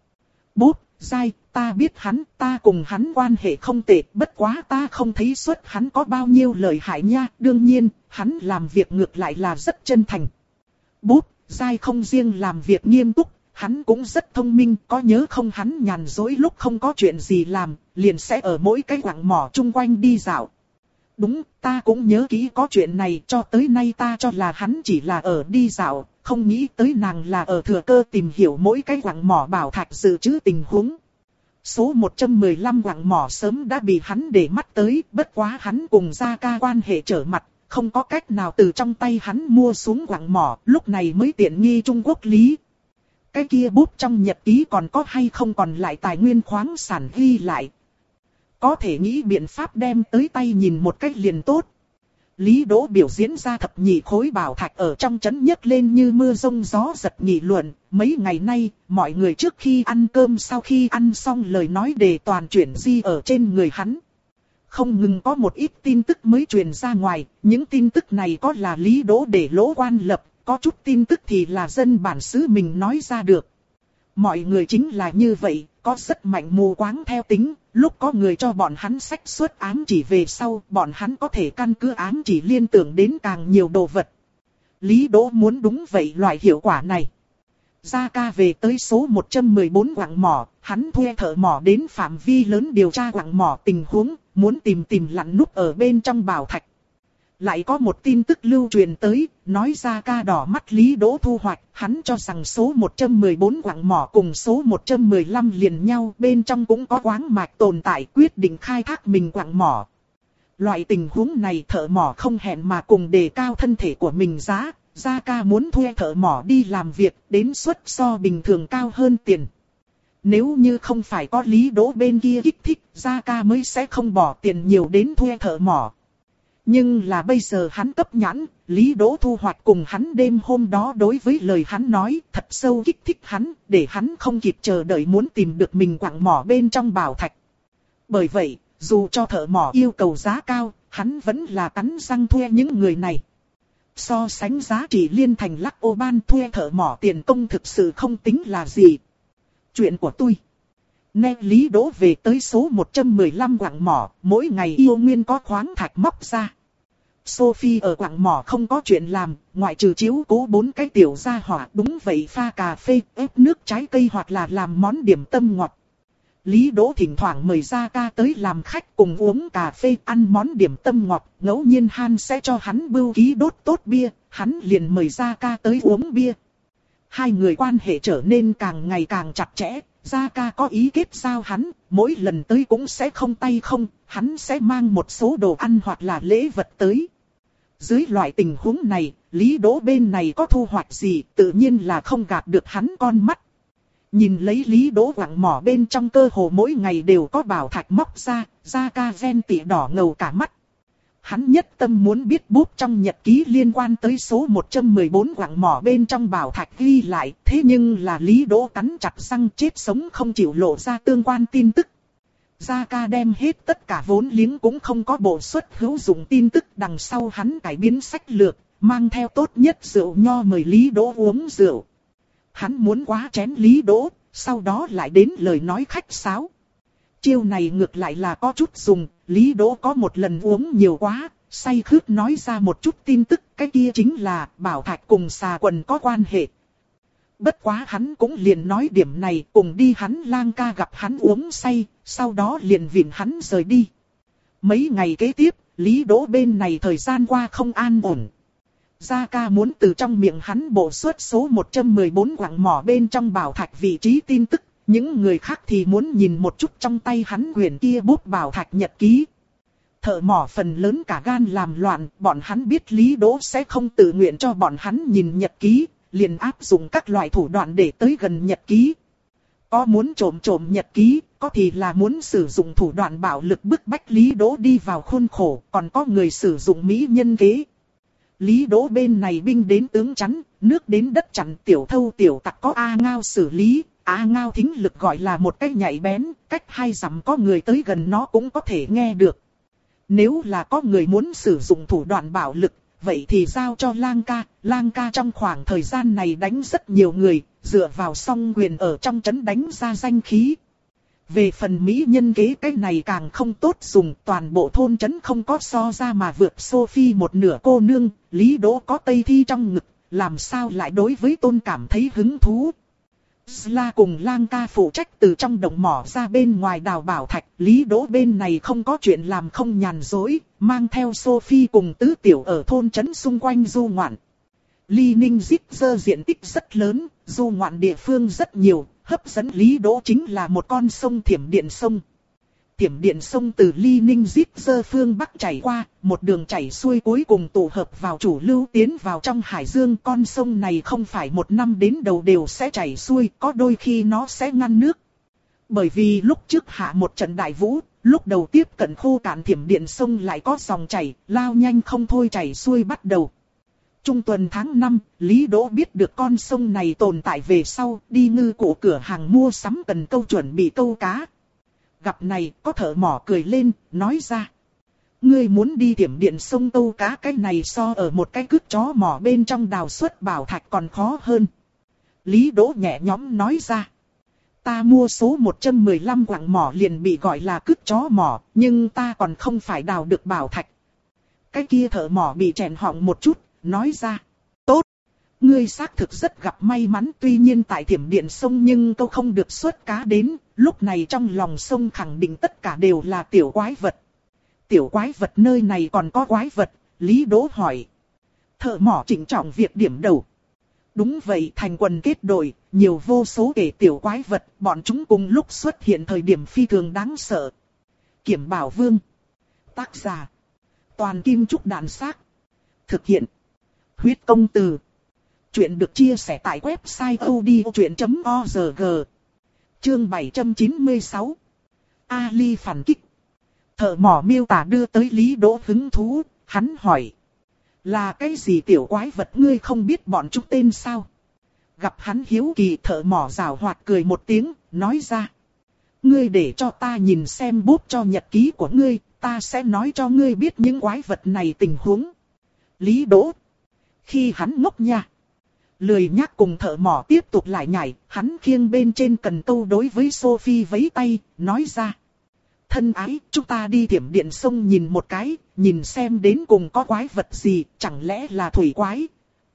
Bút, dai, ta biết hắn, ta cùng hắn quan hệ không tệ, bất quá ta không thấy suất hắn có bao nhiêu lợi hại nha, đương nhiên, hắn làm việc ngược lại là rất chân thành. Bút, dai không riêng làm việc nghiêm túc, hắn cũng rất thông minh, có nhớ không, hắn nhàn rỗi lúc không có chuyện gì làm, liền sẽ ở mỗi cái quặng mỏ chung quanh đi dạo. Đúng, ta cũng nhớ kỹ có chuyện này, cho tới nay ta cho là hắn chỉ là ở đi dạo, không nghĩ tới nàng là ở thừa cơ tìm hiểu mỗi cái quặng mỏ bảo thạch dự trữ tình huống. Số một trăm mười lăm quặng mỏ sớm đã bị hắn để mắt tới, bất quá hắn cùng Gia Ca quan hệ trở mặt, không có cách nào từ trong tay hắn mua xuống quặng mỏ, lúc này mới tiện nghi Trung Quốc Lý. Cái kia bút trong nhật ký còn có hay không còn lại tài nguyên khoáng sản ghi lại. Có thể nghĩ biện pháp đem tới tay nhìn một cách liền tốt. Lý Đỗ biểu diễn ra thập nhị khối bảo thạch ở trong trấn nhấc lên như mưa rông gió giật nghị luận. Mấy ngày nay, mọi người trước khi ăn cơm sau khi ăn xong lời nói đề toàn chuyển di ở trên người hắn. Không ngừng có một ít tin tức mới truyền ra ngoài, những tin tức này có là Lý Đỗ để lỗ quan lập, có chút tin tức thì là dân bản xứ mình nói ra được. Mọi người chính là như vậy, có rất mạnh mù quáng theo tính, lúc có người cho bọn hắn sách xuất ám chỉ về sau, bọn hắn có thể căn cứ ám chỉ liên tưởng đến càng nhiều đồ vật. Lý Đỗ muốn đúng vậy loại hiệu quả này. Gia Ca về tới số một trăm mười bốn quặng mỏ, hắn thuê thợ mỏ đến phạm vi lớn điều tra quặng mỏ tình huống, muốn tìm tìm lặn núp ở bên trong bảo thạch. Lại có một tin tức lưu truyền tới, nói Gia Ca đỏ mắt Lý Đỗ thu hoạch, hắn cho rằng số một trăm mười bốn quặng mỏ cùng số một trăm mười lăm liền nhau, bên trong cũng có khoáng mạch tồn tại, quyết định khai thác mình quặng mỏ. Loại tình huống này thợ mỏ không hẹn mà cùng đề cao thân thể của mình giá, Gia Ca muốn thuê thợ mỏ đi làm việc, đến suất so bình thường cao hơn tiền. Nếu như không phải có Lý Đỗ bên kia kích thích, Gia Ca mới sẽ không bỏ tiền nhiều đến thuê thợ mỏ. Nhưng là bây giờ hắn cấp nhãn, Lý Đỗ thu hoạch cùng hắn đêm hôm đó đối với lời hắn nói, thật sâu kích thích hắn, để hắn không kịp chờ đợi muốn tìm được mình quặng mỏ bên trong bảo thạch. Bởi vậy, dù cho thợ mỏ yêu cầu giá cao, hắn vẫn là cắn răng thuê những người này. So sánh giá trị liên thành lắc ô ban thuê thợ mỏ tiền công thực sự không tính là gì. Chuyện của tôi. Nghe Lý Đỗ về tới số một trăm mười lăm quặng mỏ, mỗi ngày yêu nguyên có khoáng thạch móc ra. Sophie ở quặng mỏ không có chuyện làm, ngoại trừ chiếu cố bốn cái tiểu gia hỏa, đúng vậy pha cà phê, ép nước trái cây hoặc là làm món điểm tâm ngọt. Lý Đỗ thỉnh thoảng mời Gia Ca tới làm khách cùng uống cà phê, ăn món điểm tâm ngọt, ngẫu nhiên Han sẽ cho hắn bưu ký đốt tốt bia, hắn liền mời Gia Ca tới uống bia. Hai người quan hệ trở nên càng ngày càng chặt chẽ, Gia Ca có ý kết giao hắn, mỗi lần tới cũng sẽ không tay không, hắn sẽ mang một số đồ ăn hoặc là lễ vật tới. Dưới loại tình huống này, Lý Đỗ bên này có thu hoạch gì, tự nhiên là không gạt được hắn con mắt. Nhìn lấy Lý Đỗ quặng mỏ bên trong cơ hồ mỗi ngày đều có bảo thạch móc ra, Gia Ca ven tỉ đỏ ngầu cả mắt. Hắn nhất tâm muốn biết bút trong nhật ký liên quan tới số một trăm mười bốn quặng mỏ bên trong bảo thạch ghi lại, thế nhưng là Lý Đỗ cắn chặt răng chết sống không chịu lộ ra tương quan tin tức. Gia Ca đem hết tất cả vốn liếng cũng không có bộ xuất hữu dụng tin tức, đằng sau hắn cải biến sách lược, mang theo tốt nhất rượu nho mời Lý Đỗ uống rượu. Hắn muốn quá chén Lý Đỗ, sau đó lại đến lời nói khách sáo. Chiêu này ngược lại là có chút dùng, Lý Đỗ có một lần uống nhiều quá, say khướt nói ra một chút tin tức, cái kia chính là bảo thạch cùng xà quần có quan hệ. Bất quá hắn cũng liền nói điểm này, cùng đi hắn Lang Ca gặp hắn uống say, sau đó liền vịn hắn rời đi. Mấy ngày kế tiếp, Lý Đỗ bên này thời gian qua không an ổn. Gia Ca muốn từ trong miệng hắn bổ xuất số một trăm mười bốn quặng mỏ bên trong bảo thạch vị trí tin tức, những người khác thì muốn nhìn một chút trong tay hắn quyển kia bút bảo thạch nhật ký. Thợ mỏ phần lớn cả gan làm loạn, bọn hắn biết Lý Đỗ sẽ không tự nguyện cho bọn hắn nhìn nhật ký, liền áp dụng các loại thủ đoạn để tới gần nhật ký. Có muốn trộm trộm nhật ký, có thì là muốn sử dụng thủ đoạn bạo lực bức bách Lý Đỗ đi vào khuôn khổ, còn có người sử dụng mỹ nhân kế. Lý Đỗ bên này binh đến tướng chắn, nước đến đất chặn, tiểu thâu tiểu tặc có A Ngao xử lý, A Ngao thính lực gọi là một cái nhạy bén, cách hai dặm có người tới gần nó cũng có thể nghe được. Nếu là có người muốn sử dụng thủ đoạn bạo lực, vậy thì giao cho Lang Ca, Lang Ca trong khoảng thời gian này đánh rất nhiều người, dựa vào song quyền ở trong trấn đánh ra danh khí. Về phần mỹ nhân kế cái này càng không tốt dùng, toàn bộ thôn trấn không có so ra mà vượt Sophie một nửa cô nương, Lý Đỗ có Tây Thi trong ngực, làm sao lại đối với Tôn cảm thấy hứng thú. Sla cùng Lang Ca phụ trách từ trong đồng mỏ ra bên ngoài đào bảo thạch, Lý Đỗ bên này không có chuyện làm không nhàn dối, mang theo Sophie cùng tứ tiểu ở thôn trấn xung quanh du ngoạn. Ly Ninh Dít Dơ diện tích rất lớn, du ngoạn địa phương rất nhiều, hấp dẫn Lý Đỗ chính là một con sông Thiểm Điện Sông. Thiểm Điện Sông từ Ly Ninh Dít Dơ phương Bắc chảy qua, một đường chảy xuôi cuối cùng tụ hợp vào chủ lưu tiến vào trong hải dương. Con sông này không phải một năm đến đầu đều sẽ chảy xuôi, có đôi khi nó sẽ ngăn nước. Bởi vì lúc trước hạ một trận đại vũ, lúc đầu tiếp cận khô cạn thiểm điện sông lại có dòng chảy, lao nhanh không thôi chảy xuôi bắt đầu. Trung tuần tháng năm, Lý Đỗ biết được con sông này tồn tại về sau, đi ngư cổ cửa hàng mua sắm cần câu chuẩn bị câu cá. Gặp này, có thợ mỏ cười lên, nói ra. Ngươi muốn đi thiểm điện sông câu cá, cái này so ở một cái cứt chó mỏ bên trong đào xuất bảo thạch còn khó hơn. Lý Đỗ nhẹ nhõm nói ra. Ta mua số một trăm mười lăm quặng mỏ liền bị gọi là cứt chó mỏ, nhưng ta còn không phải đào được bảo thạch. Cái kia thợ mỏ bị chèn họng một chút, nói ra. Tốt, ngươi xác thực rất gặp may mắn, tuy nhiên tại thiểm điện sông nhưng câu không được xuất cá đến, lúc này trong lòng sông khẳng định tất cả đều là tiểu quái vật. Tiểu quái vật nơi này còn có quái vật, Lý Đỗ hỏi. Thợ mỏ chỉnh trọng việc điểm đầu. Đúng vậy, thành quần kết đội, nhiều vô số kể tiểu quái vật, bọn chúng cùng lúc xuất hiện thời điểm phi thường đáng sợ. Kiểm Bảo Vương. Tác giả. Toàn Kim Trúc Đàn Xác. Thực hiện. Huyết Công Từ. Chuyện được chia sẻ tại website odchuyện chấm org. Chương bảy trăm chín mươi sáu. Ali phản kích. Thợ mỏ miêu tả đưa tới Lý Đỗ hứng thú, hắn hỏi. Là cái gì tiểu quái vật, ngươi không biết bọn chúng tên sao? Gặp hắn hiếu kỳ, thợ mỏ rào hoạt cười một tiếng, nói ra. Ngươi để cho ta nhìn xem bút cho nhật ký của ngươi, ta sẽ nói cho ngươi biết những quái vật này tình huống. Lý Đỗ. Khi hắn ngốc nha. Lười nhắc cùng thợ mỏ tiếp tục lại nhảy, hắn khiêng bên trên cần câu đối với Sophie vẫy tay, nói ra. Thân ái, chúng ta đi thiểm điện sông nhìn một cái, nhìn xem đến cùng có quái vật gì, chẳng lẽ là thủy quái.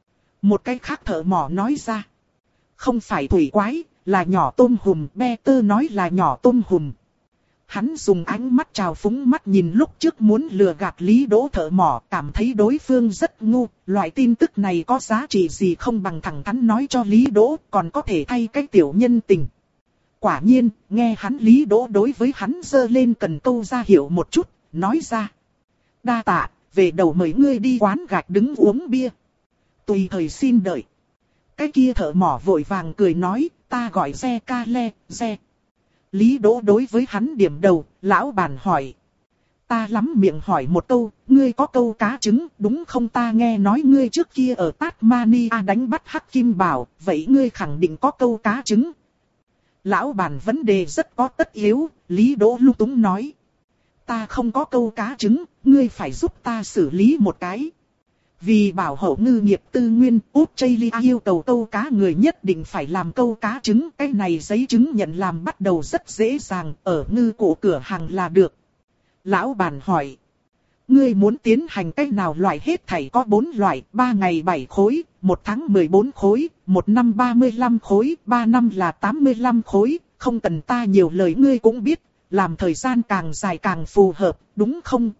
Một cái khác thợ mỏ nói ra. Không phải thủy quái, là nhỏ tôm hùm, Peter nói là nhỏ tôm hùm. Hắn dùng ánh mắt trào phúng mắt nhìn lúc trước muốn lừa gạt Lý Đỗ thợ mỏ, cảm thấy đối phương rất ngu, loại tin tức này có giá trị gì không bằng thẳng thắn nói cho Lý Đỗ, còn có thể thay cái tiểu nhân tình. Quả nhiên, nghe hắn Lý Đỗ đối với hắn giơ lên cần câu ra hiệu một chút, nói ra. Đa tạ, về đầu mời ngươi đi quán gạch đứng uống bia. Tùy thời xin đợi. Cái kia thợ mỏ vội vàng cười nói, ta gọi xe ca le, xe. Lý Đỗ đối với hắn điểm đầu, lão bản hỏi. Ta lắm miệng hỏi một câu, ngươi có câu cá trứng, đúng không? Ta nghe nói ngươi trước kia ở Tasmania đánh bắt hắc kim bảo, vậy ngươi khẳng định có câu cá trứng. Lão bản vấn đề rất có tất yếu, Lý Đỗ lung túng nói. Ta không có câu cá trứng, ngươi phải giúp ta xử lý một cái. Vì bảo hộ ngư nghiệp tư nguyên, Australia yêu cầu câu cá người nhất định phải làm câu cá trứng. Cái này giấy chứng nhận làm bắt đầu rất dễ dàng, ở ngư cổ cửa hàng là được. Lão bản hỏi. Ngươi muốn tiến hành cách nào? Loại hết thảy có bốn loại, ba ngày bảy khối, một tháng mười bốn khối, một năm ba mươi lăm khối, ba năm là tám mươi lăm khối, không cần ta nhiều lời ngươi cũng biết, làm thời gian càng dài càng phù hợp, đúng không?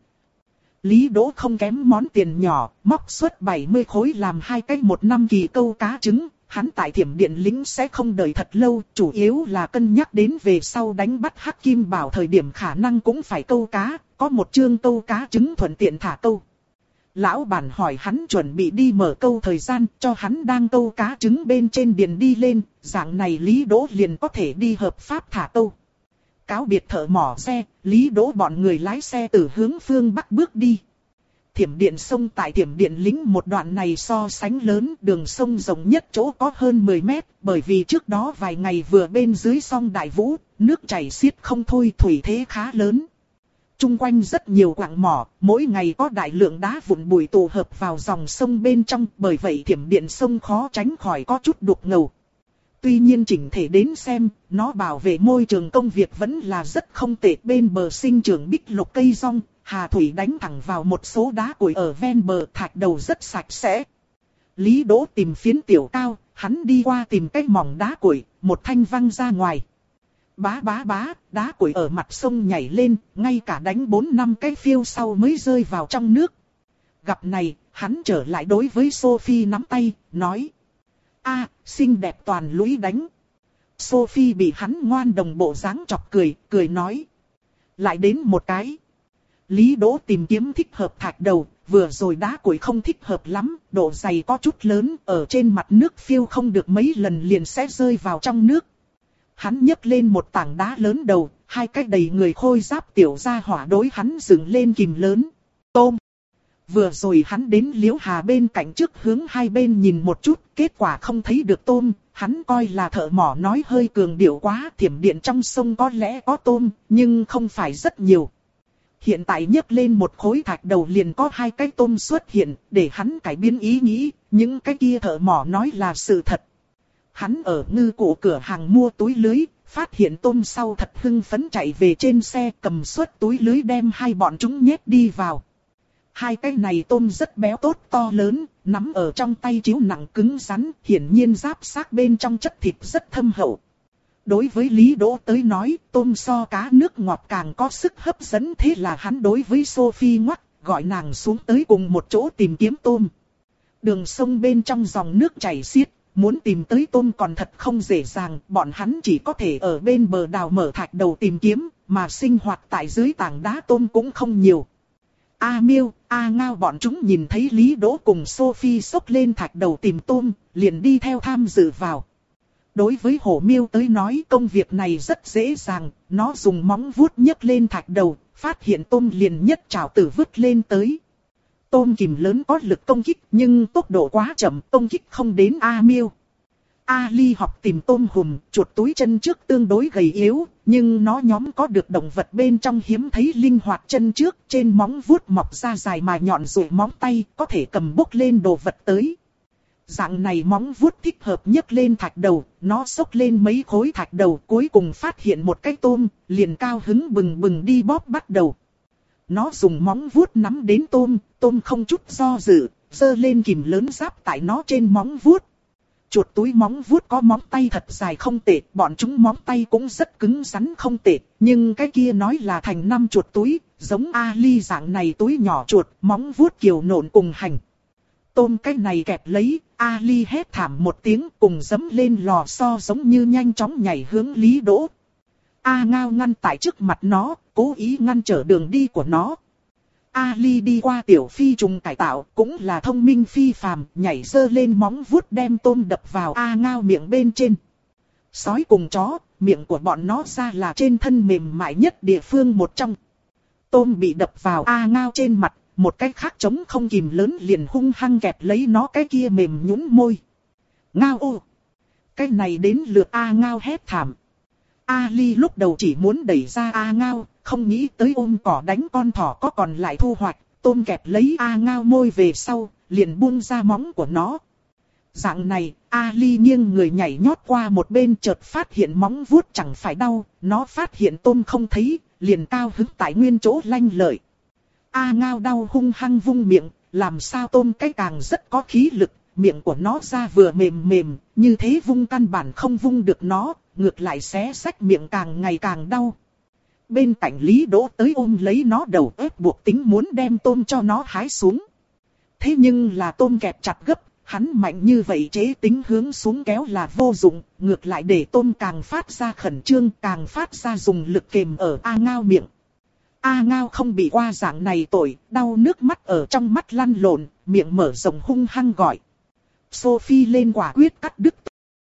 Lý Đỗ không kém món tiền nhỏ, móc suất bảy mươi khối làm hai cái một năm kỳ câu cá trứng, hắn tại thiểm điện lính sẽ không đợi thật lâu, chủ yếu là cân nhắc đến về sau đánh bắt hắc kim bảo thời điểm khả năng cũng phải câu cá, có một chương câu cá trứng thuận tiện thả câu. Lão bản hỏi hắn chuẩn bị đi mở câu thời gian, cho hắn đang câu cá trứng bên trên điền đi lên, dạng này Lý Đỗ liền có thể đi hợp pháp thả câu. Cáo biệt thợ mỏ xe, Lý Đỗ bọn người lái xe từ hướng phương bắc bước đi. Thiểm điện sông tại thiểm điện lính một đoạn này so sánh lớn, đường sông rộng nhất chỗ có hơn mười mét, bởi vì trước đó vài ngày vừa bên dưới sông đại vũ, nước chảy xiết không thôi, thủy thế khá lớn. Trung quanh rất nhiều quặng mỏ, mỗi ngày có đại lượng đá vụn bụi tụ hợp vào dòng sông bên trong, bởi vậy thiểm điện sông khó tránh khỏi có chút đục ngầu. Tuy nhiên chỉnh thể đến xem, nó bảo vệ môi trường công việc vẫn là rất không tệ. Bên bờ sinh trưởng bích lục cây rong, hà thủy đánh thẳng vào một số đá cuội ở ven bờ, thạch đầu rất sạch sẽ. Lý Đỗ tìm phiến tiểu cao, hắn đi qua tìm cái mỏng đá cuội, một thanh văng ra ngoài. Bá bá bá, đá cuội ở mặt sông nhảy lên, ngay cả đánh bốn năm cái phiêu sau mới rơi vào trong nước. Gặp này, hắn trở lại đối với Sophie nắm tay, nói. A, xinh đẹp toàn lũy đánh. Sophie bị hắn ngoan đồng bộ dáng chọc cười, cười nói. Lại đến một cái. Lý Đỗ tìm kiếm thích hợp thạch đầu, vừa rồi đá cuội không thích hợp lắm, độ dày có chút lớn, ở trên mặt nước phiêu không được mấy lần liền sẽ rơi vào trong nước. Hắn nhấc lên một tảng đá lớn đầu, hai cái đầy người khôi giáp tiểu gia hỏa đối hắn dựng lên kìm lớn. Tôm. Vừa rồi hắn đến Liễu Hà bên cạnh trước hướng hai bên nhìn một chút, kết quả không thấy được tôm, hắn coi là thợ mỏ nói hơi cường điệu quá, thiểm điện trong sông có lẽ có tôm, nhưng không phải rất nhiều. Hiện tại nhấc lên một khối thạch đầu liền có hai cái tôm xuất hiện, để hắn cải biến ý nghĩ, những cái kia thợ mỏ nói là sự thật. Hắn ở ngư cụ cửa hàng mua túi lưới, phát hiện tôm sau thật hưng phấn chạy về trên xe cầm suất túi lưới đem hai bọn chúng nhét đi vào. Hai cái này tôm rất béo tốt to lớn, nắm ở trong tay chiếu nặng cứng rắn, hiển nhiên giáp xác bên trong chất thịt rất thâm hậu. Đối với Lý Đỗ tới nói, tôm so cá nước ngọt càng có sức hấp dẫn, thế là hắn đối với Sophie ngoắc, gọi nàng xuống tới cùng một chỗ tìm kiếm tôm. Đường sông bên trong dòng nước chảy xiết, muốn tìm tới tôm còn thật không dễ dàng, bọn hắn chỉ có thể ở bên bờ đào mở thạch đầu tìm kiếm, mà sinh hoạt tại dưới tảng đá tôm cũng không nhiều. A Miêu, A Ngao bọn chúng nhìn thấy Lý Đỗ cùng Sophie xốc lên thạch đầu tìm tôm, liền đi theo tham dự vào. Đối với Hổ Miêu tới nói công việc này rất dễ dàng, nó dùng móng vuốt nhấc lên thạch đầu, phát hiện tôm liền nhất trảo tử vứt lên tới. Tôm kìm lớn có lực công kích nhưng tốc độ quá chậm, công kích không đến A Miêu. Ali học tìm tôm hùm, chuột túi chân trước tương đối gầy yếu, nhưng nó nhóm có được động vật bên trong hiếm thấy linh hoạt chân trước, trên móng vuốt mọc ra dài mà nhọn rồi móng tay, có thể cầm bốc lên đồ vật tới. Dạng này móng vuốt thích hợp nhấc lên thạch đầu, nó xốc lên mấy khối thạch đầu, cuối cùng phát hiện một cái tôm, liền cao hứng bừng bừng đi bóp bắt đầu. Nó dùng móng vuốt nắm đến tôm, tôm không chút do dự, giơ lên kìm lớn giáp tại nó trên móng vuốt. Chuột túi móng vuốt có móng tay thật dài không tệ, bọn chúng móng tay cũng rất cứng rắn không tệ, nhưng cái kia nói là thành năm chuột túi, giống Ali dạng này túi nhỏ chuột, móng vuốt kiều nộn cùng hành. Tôm cái này kẹp lấy, Ali hét thảm một tiếng cùng giẫm lên lò xo giống như nhanh chóng nhảy hướng Lý Đỗ. A Ngao ngăn tại trước mặt nó, cố ý ngăn trở đường đi của nó. Ali đi qua tiểu phi trùng cải tạo, cũng là thông minh phi phàm, nhảy giơ lên móng vuốt đem tôm đập vào A Ngao miệng bên trên. Sói cùng chó, miệng của bọn nó ra là trên thân mềm mại nhất địa phương một trong. Tôm bị đập vào A Ngao trên mặt, một cái khác trống không kìm lớn liền hung hăng kẹp lấy nó cái kia mềm nhũn môi. Ngao ô! Cái này đến lượt A Ngao hét thảm. Ali lúc đầu chỉ muốn đẩy ra A Ngao, không nghĩ tới ôm cỏ đánh con thỏ có còn lại thu hoạch, tôm kẹp lấy A Ngao môi về sau, liền buông ra móng của nó. Dạng này, Ali nghiêng người nhảy nhót qua một bên chợt phát hiện móng vuốt chẳng phải đau, nó phát hiện tôm không thấy, liền cao hứng tại nguyên chỗ lanh lợi. A Ngao đau hung hăng vung miệng, làm sao tôm cái càng rất có khí lực, miệng của nó ra vừa mềm mềm, như thế vung căn bản không vung được nó, ngược lại xé xách miệng càng ngày càng đau. Bên cạnh Lý Đỗ tới ôm lấy nó đầu ép buộc tính muốn đem tôm cho nó hái xuống. Thế nhưng là tôm kẹp chặt gấp, hắn mạnh như vậy chế tính hướng xuống kéo là vô dụng, ngược lại để tôm càng phát ra khẩn trương, càng phát ra dùng lực kềm ở A Ngao miệng. A Ngao không bị qua dạng này tội, đau nước mắt ở trong mắt lăn lộn, miệng mở rộng hung hăng gọi. Sophie lên quả quyết cắt đứt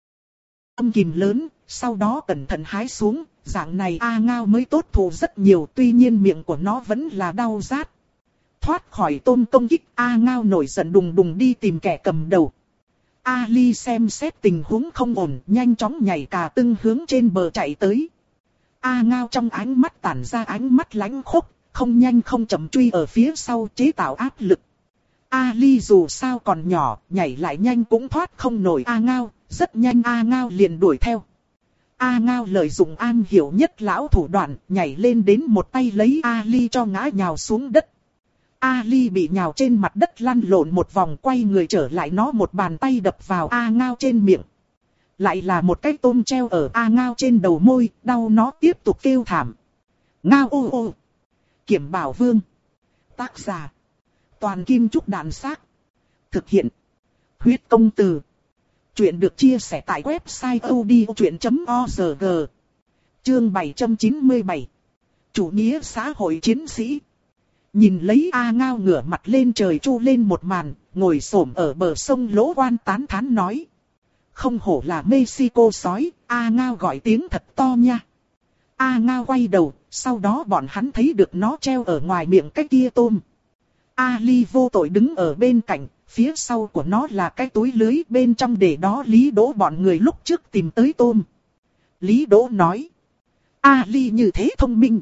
tôm kìm lớn, sau đó cẩn thận hái xuống, dạng này A Ngao mới tốt thụ rất nhiều, tuy nhiên miệng của nó vẫn là đau rát. Thoát khỏi tôm công kích, A Ngao nổi giận đùng đùng đi tìm kẻ cầm đầu. Ali xem xét tình huống không ổn, nhanh chóng nhảy cà tưng hướng trên bờ chạy tới. A Ngao trong ánh mắt tản ra ánh mắt lãnh khốc, không nhanh không chậm truy ở phía sau chế tạo áp lực. Ali dù sao còn nhỏ, nhảy lại nhanh cũng thoát không nổi A Ngao, rất nhanh A Ngao liền đuổi theo. A Ngao lợi dụng am hiểu nhất lão thủ đoạn, nhảy lên đến một tay lấy Ali cho ngã nhào xuống đất. Ali bị nhào trên mặt đất lăn lộn một vòng, quay người trở lại, nó một bàn tay đập vào A Ngao trên miệng. Lại là một cái tôm treo ở A Ngao trên đầu môi, đau nó tiếp tục kêu thảm. Ngao ô ô. Kiểm Bảo Vương. Tác giả. Toàn Kim Trúc Đàn Xác. Thực hiện. Huyết Công Từ. Chuyện được chia sẻ tại website odchuyện chấm org. Chương bảy trăm chín mươi bảy. Chủ nghĩa xã hội chiến sĩ. Nhìn lấy A Ngao ngửa mặt lên trời chu lên một màn, ngồi xổm ở bờ sông Lỗ Quan tán thán nói. Không hổ là Mexico sói, A Ngao gọi tiếng thật to nha. A Ngao quay đầu, sau đó bọn hắn thấy được nó treo ở ngoài miệng cái kia tôm. Ali vô tội đứng ở bên cạnh, phía sau của nó là cái túi lưới, bên trong để đó Lý Đỗ bọn người lúc trước tìm tới tôm. Lý Đỗ nói, Ali như thế thông minh.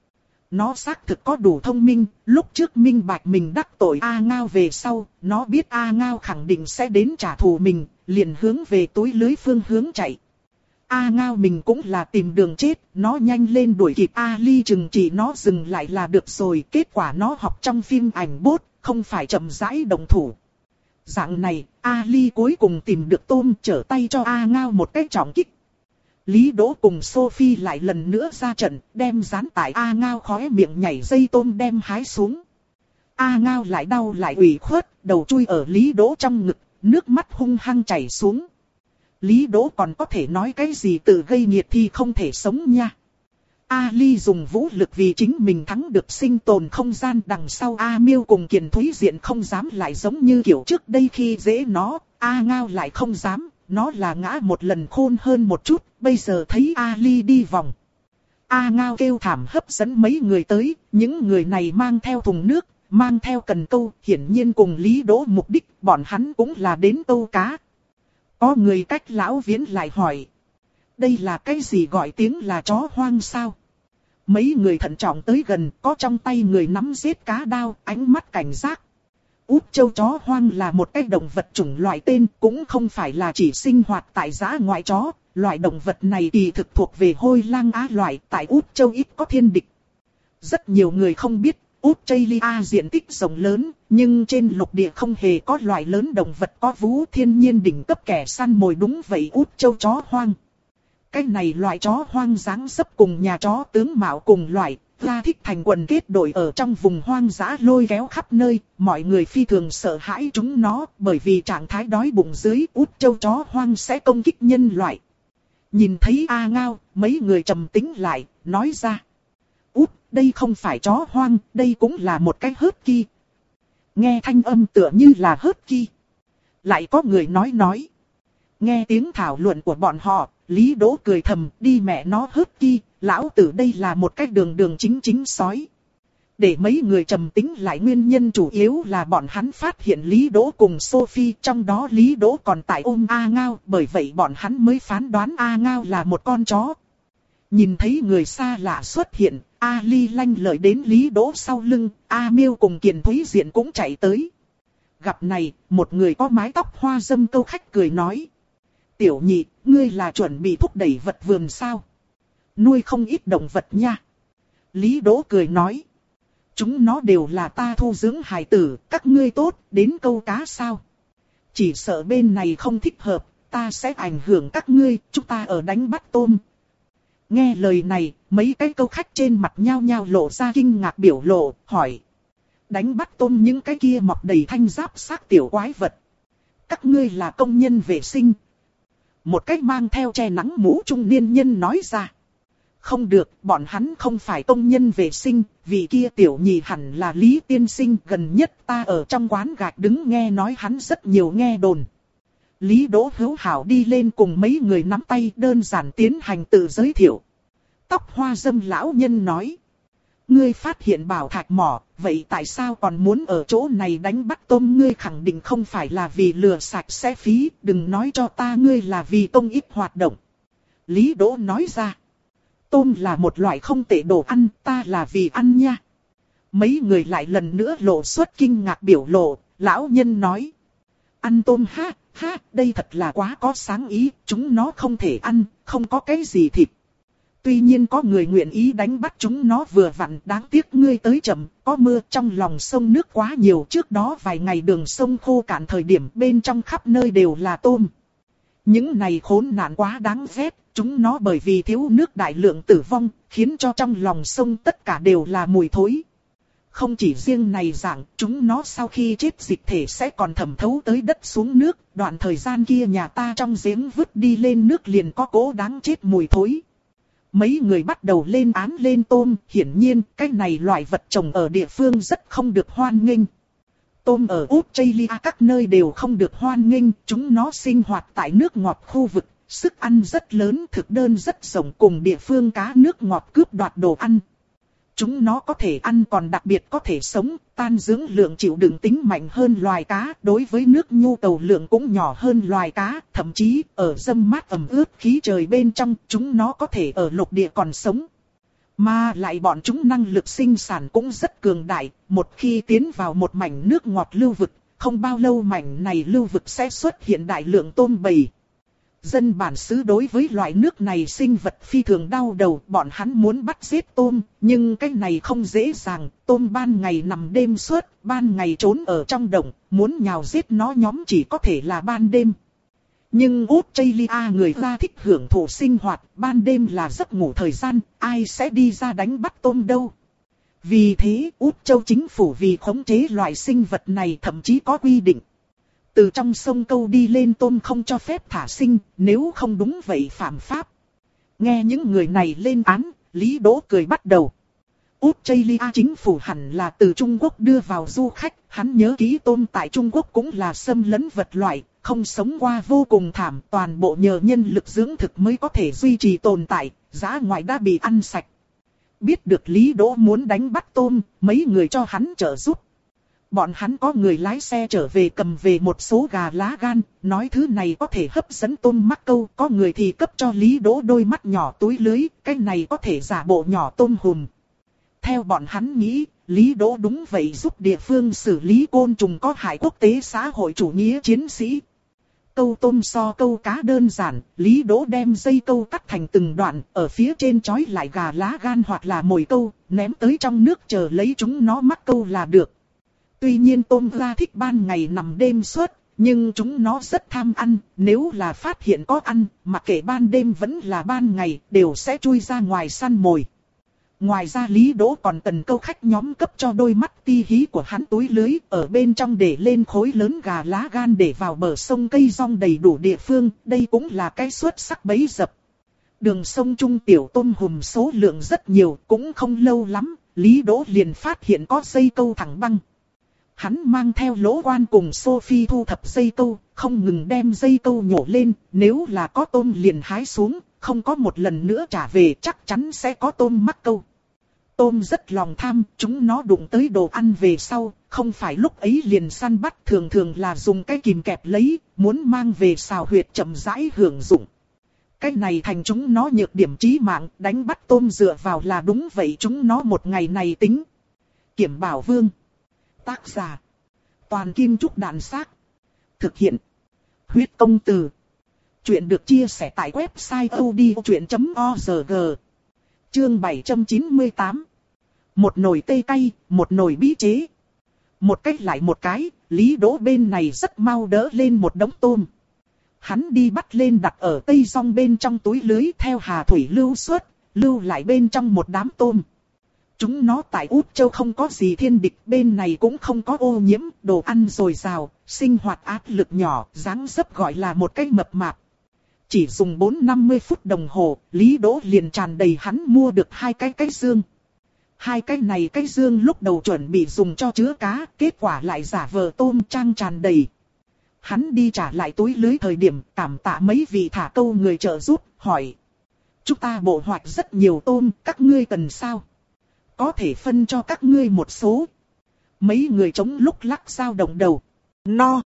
Nó xác thực có đủ thông minh, lúc trước minh bạch mình đắc tội A Ngao về sau, nó biết A Ngao khẳng định sẽ đến trả thù mình, liền hướng về túi lưới phương hướng chạy. A Ngao mình cũng là tìm đường chết, nó nhanh lên đuổi kịp Ali chừng chỉ nó dừng lại là được rồi, kết quả nó học trong phim ảnh bốt, không phải chậm rãi động thủ. Dạng này, Ali cuối cùng tìm được tôm, trở tay cho A Ngao một cái trọng kích. Lý Đỗ cùng Sophie lại lần nữa ra trận, đem dán tại A Ngao khóe miệng nhảy dây tôm đem hái xuống. A Ngao lại đau lại ủy khuất, đầu chui ở Lý Đỗ trong ngực, nước mắt hung hăng chảy xuống. Lý Đỗ còn có thể nói cái gì tự gây nghiệt thì không thể sống nha. Ali dùng vũ lực vì chính mình thắng được sinh tồn không gian, đằng sau A Miêu cùng Kiền Thúy Diện không dám lại giống như kiểu trước đây khi dễ nó, A Ngao lại không dám, nó là ngã một lần khôn hơn một chút, bây giờ thấy Ali đi vòng. A Ngao kêu thảm hấp dẫn mấy người tới, những người này mang theo thùng nước, mang theo cần câu, hiển nhiên cùng Lý Đỗ mục đích, bọn hắn cũng là đến câu cá. Có người cách lão Viễn lại hỏi, đây là cái gì gọi tiếng là chó hoang sao? Mấy người thận trọng tới gần, có trong tay người nắm giết cá đao, ánh mắt cảnh giác. Út châu chó hoang là một cái động vật chủng loại tên, cũng không phải là chỉ sinh hoạt tại dã ngoại chó. Loại động vật này kỳ thực thuộc về hôi lang á loại, tại Út châu ít có thiên địch. Rất nhiều người không biết, Út Chây diện tích rộng lớn, nhưng trên lục địa không hề có loại lớn động vật có vú, thiên nhiên đỉnh cấp kẻ săn mồi, đúng vậy Út châu chó hoang. Cái này loại chó hoang dáng dấp cùng nhà chó tướng mạo cùng loại, ra thích thành quần kết đội ở trong vùng hoang dã lôi kéo khắp nơi, mọi người phi thường sợ hãi chúng nó, bởi vì trạng thái đói bụng dưới Út châu chó hoang sẽ công kích nhân loại. Nhìn thấy A Ngao, mấy người trầm tĩnh lại, nói ra, Út, đây không phải chó hoang, đây cũng là một cái hớt ki. Nghe thanh âm tựa như là hớt ki. Lại có người nói nói. Nghe tiếng thảo luận của bọn họ, Lý Đỗ cười thầm, đi mẹ nó hớt ki, lão tử đây là một cái đường đường chính chính sói. Để mấy người trầm tĩnh lại, nguyên nhân chủ yếu là bọn hắn phát hiện Lý Đỗ cùng Sophie, trong đó Lý Đỗ còn tại ôm A Ngao, bởi vậy bọn hắn mới phán đoán A Ngao là một con chó. Nhìn thấy người xa lạ xuất hiện, Ali lanh lợi đến Lý Đỗ sau lưng, A Miêu cùng Kiền Thúy Diện cũng chạy tới. Gặp này, một người có mái tóc hoa dâm câu khách cười nói. Tiểu nhị, ngươi là chuẩn bị thúc đẩy vật vườn sao? Nuôi không ít động vật nha. Lý Đỗ cười nói. Chúng nó đều là ta thu dưỡng hài tử, các ngươi tốt, đến câu cá sao? Chỉ sợ bên này không thích hợp, ta sẽ ảnh hưởng các ngươi, chúng ta ở đánh bắt tôm. Nghe lời này, mấy cái câu khách trên mặt nhao nhao lộ ra kinh ngạc biểu lộ, hỏi. Đánh bắt tôm những cái kia mọc đầy thanh giáp xác tiểu quái vật. Các ngươi là công nhân vệ sinh. Một cách mang theo che nắng mũ trung niên nhân nói ra. Không được, bọn hắn không phải công nhân vệ sinh, vì kia tiểu nhị hẳn là Lý tiên sinh, gần nhất ta ở trong quán gạch đứng nghe nói hắn rất nhiều nghe đồn. Lý Đỗ hữu hảo đi lên cùng mấy người nắm tay đơn giản tiến hành tự giới thiệu. Tóc hoa dâm lão nhân nói. Ngươi phát hiện bảo thạch mỏ, vậy tại sao còn muốn ở chỗ này đánh bắt tôm? Ngươi khẳng định không phải là vì lừa sạch sẽ phí, đừng nói cho ta ngươi là vì công ích hoạt động. Lý Đỗ nói ra. Tôm là một loại không tệ đồ ăn, ta là vì ăn nha. Mấy người lại lần nữa lộ xuất kinh ngạc biểu lộ, lão nhân nói. Ăn tôm ha, ha, đây thật là quá có sáng ý, chúng nó không thể ăn, không có cái gì thịt. Tuy nhiên có người nguyện ý đánh bắt chúng nó vừa vặn, đáng tiếc ngươi tới chậm, có mưa, trong lòng sông nước quá nhiều. Trước đó vài ngày đường sông khô cạn thời điểm bên trong khắp nơi đều là tôm. Những này khốn nạn quá đáng ghét, chúng nó bởi vì thiếu nước đại lượng tử vong, khiến cho trong lòng sông tất cả đều là mùi thối. Không chỉ riêng này dạng, chúng nó sau khi chết dịch thể sẽ còn thẩm thấu tới đất xuống nước, đoạn thời gian kia nhà ta trong giếng vứt đi lên nước liền có cỗ đáng chết mùi thối. Mấy người bắt đầu lên án lên tôm, hiển nhiên cái này loại vật trồng ở địa phương rất không được hoan nghênh. Tôm ở Australia các nơi đều không được hoan nghênh, chúng nó sinh hoạt tại nước ngọt khu vực, sức ăn rất lớn, thực đơn rất rộng, cùng địa phương cá nước ngọt cướp đoạt đồ ăn. Chúng nó có thể ăn còn đặc biệt có thể sống, tan dưỡng lượng chịu đựng tính mạnh hơn loài cá, đối với nước nhu cầu lượng cũng nhỏ hơn loài cá, thậm chí ở râm mát ẩm ướt khí trời bên trong, chúng nó có thể ở lục địa còn sống. Mà lại bọn chúng năng lực sinh sản cũng rất cường đại, một khi tiến vào một mảnh nước ngọt lưu vực, không bao lâu mảnh này lưu vực sẽ xuất hiện đại lượng tôm bầy. Dân bản xứ đối với loại nước này sinh vật phi thường đau đầu, bọn hắn muốn bắt giết tôm, nhưng cái này không dễ dàng, tôm ban ngày nằm đêm suốt, ban ngày trốn ở trong đồng, muốn nhào giết nó nhóm chỉ có thể là ban đêm. Nhưng Australia người ta thích hưởng thụ sinh hoạt, ban đêm là giấc ngủ thời gian, ai sẽ đi ra đánh bắt tôm đâu. Vì thế, Úc Châu chính phủ vì khống chế loại sinh vật này thậm chí có quy định. Từ trong sông câu đi lên tôm không cho phép thả sinh, nếu không đúng vậy phạm pháp. Nghe những người này lên án, Lý Đỗ cười bắt đầu. Australia chính phủ hẳn là từ Trung Quốc đưa vào du khách, hắn nhớ kỹ tôm tại Trung Quốc cũng là xâm lấn vật loại, không sống qua vô cùng thảm, toàn bộ nhờ nhân lực dưỡng thực mới có thể duy trì tồn tại, dã ngoại đã bị ăn sạch. Biết được Lý Đỗ muốn đánh bắt tôm, mấy người cho hắn trợ giúp. Bọn hắn có người lái xe trở về cầm về một số gà lá gan, nói thứ này có thể hấp dẫn tôm mắc câu, có người thì cấp cho Lý Đỗ đôi mắt nhỏ túi lưới, cái này có thể giả bộ nhỏ tôm hùm. Theo bọn hắn nghĩ, Lý Đỗ đúng vậy giúp địa phương xử lý côn trùng có hại quốc tế xã hội chủ nghĩa chiến sĩ. Câu tôm so câu cá đơn giản, Lý Đỗ đem dây câu cắt thành từng đoạn, ở phía trên trói lại gà lá gan hoặc là mồi câu, ném tới trong nước chờ lấy chúng nó mắc câu là được. Tuy nhiên tôm ra thích ban ngày nằm đêm suốt, nhưng chúng nó rất tham ăn, nếu là phát hiện có ăn, mặc kệ ban đêm vẫn là ban ngày, đều sẽ chui ra ngoài săn mồi. Ngoài ra Lý Đỗ còn cần câu khách nhóm cấp cho đôi mắt ti hí của hắn túi lưới, ở bên trong để lên khối lớn gà lá gan để vào bờ sông cây rong đầy đủ địa phương, đây cũng là cái xuất sắc bẫy dập. Đường sông Trung tiểu tôm hùm số lượng rất nhiều, cũng không lâu lắm, Lý Đỗ liền phát hiện có dây câu thẳng băng. Hắn mang theo Lỗ Quan cùng Sophie thu thập dây câu, không ngừng đem dây câu nhổ lên, nếu là có tôm liền hái xuống, không có một lần nữa trả về chắc chắn sẽ có tôm mắc câu. Tôm rất lòng tham, chúng nó đụng tới đồ ăn về sau, không phải lúc ấy liền săn bắt, thường thường là dùng cái kìm kẹp lấy, muốn mang về xào huyệt chậm rãi hưởng dụng. Cái này thành chúng nó nhược điểm chí mạng, đánh bắt tôm dựa vào là đúng vậy, chúng nó một ngày này tính. Kiểm Bảo Vương. Tác giả. Toàn Kim Trúc Đạn Xác. Thực hiện. Huyết Công Từ. Chuyện được chia sẻ tại website odchuyện chấm org. Chương bảy trăm chín mươi tám. Một nồi tây cay, một nồi bí chế. Một cách lại một cái, Lý Đỗ bên này rất mau đỡ lên một đống tôm. Hắn đi bắt lên đặt ở cây rong bên trong túi lưới theo hà thủy lưu xuất, lưu lại bên trong một đám tôm. Chúng nó tại Úc Châu không có gì thiên địch, bên này cũng không có ô nhiễm, đồ ăn dồi dào, sinh hoạt áp lực nhỏ, dáng dấp gọi là một cái mập mạp. Chỉ dùng bốn đến năm mươi phút đồng hồ, Lý Đỗ liền tràn đầy hắn mua được hai cái cái dương. Hai cái này cái dương lúc đầu chuẩn bị dùng cho chứa cá, kết quả lại giả vờ tôm trang tràn đầy. Hắn đi trả lại túi lưới thời điểm cảm tạ mấy vị thả câu người trợ giúp, hỏi. Chúng ta bộ hoạch rất nhiều tôm, các ngươi cần sao? Có thể phân cho các ngươi một số. Mấy người chống lúc lắc dao động đầu. No.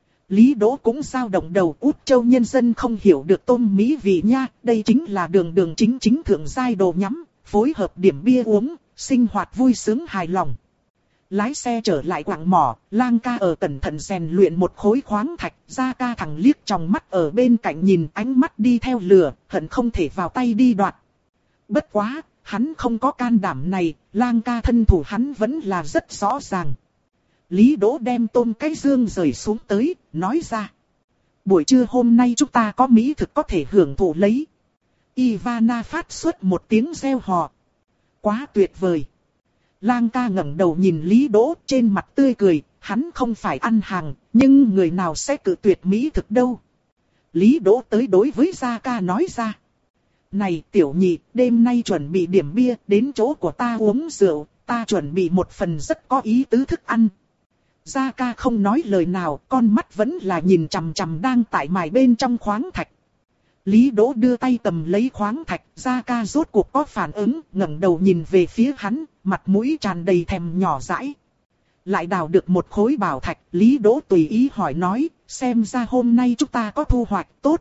Lý Đỗ cũng dao động đầu, Úc Châu nhân dân không hiểu được tôm mỹ vị nha, đây chính là đường đường chính chính thượng giai đồ nhắm, phối hợp điểm bia uống, sinh hoạt vui sướng hài lòng. Lái xe trở lại quặng mỏ, Lang ca ở cẩn thận rèn luyện một khối khoáng thạch, Gia ca thẳng liếc trong mắt ở bên cạnh nhìn, ánh mắt đi theo lửa, hận không thể vào tay đi đoạt. Bất quá, hắn không có can đảm này, Lang ca thân thủ hắn vẫn là rất rõ ràng. Lý Đỗ đem tôm cái dương rời xuống tới, nói ra. Buổi trưa hôm nay chúng ta có mỹ thực có thể hưởng thụ lấy. Ivana phát xuất một tiếng reo hò. Quá tuyệt vời. Lang ca ngẩng đầu nhìn Lý Đỗ, trên mặt tươi cười, hắn không phải ăn hàng, nhưng người nào sẽ cự tuyệt mỹ thực đâu. Lý Đỗ tới đối với Gia ca nói ra. Này tiểu nhị, đêm nay chuẩn bị điểm bia, đến chỗ của ta uống rượu, ta chuẩn bị một phần rất có ý tứ thức ăn. Gia ca không nói lời nào, con mắt vẫn là nhìn chằm chằm đang tại mài bên trong khoáng thạch. Lý Đỗ đưa tay cầm lấy khoáng thạch, Gia Ca rốt cuộc có phản ứng, ngẩng đầu nhìn về phía hắn, mặt mũi tràn đầy thèm nhỏ dãi. Lại đào được một khối bảo thạch, Lý Đỗ tùy ý hỏi nói, xem ra hôm nay chúng ta có thu hoạch tốt.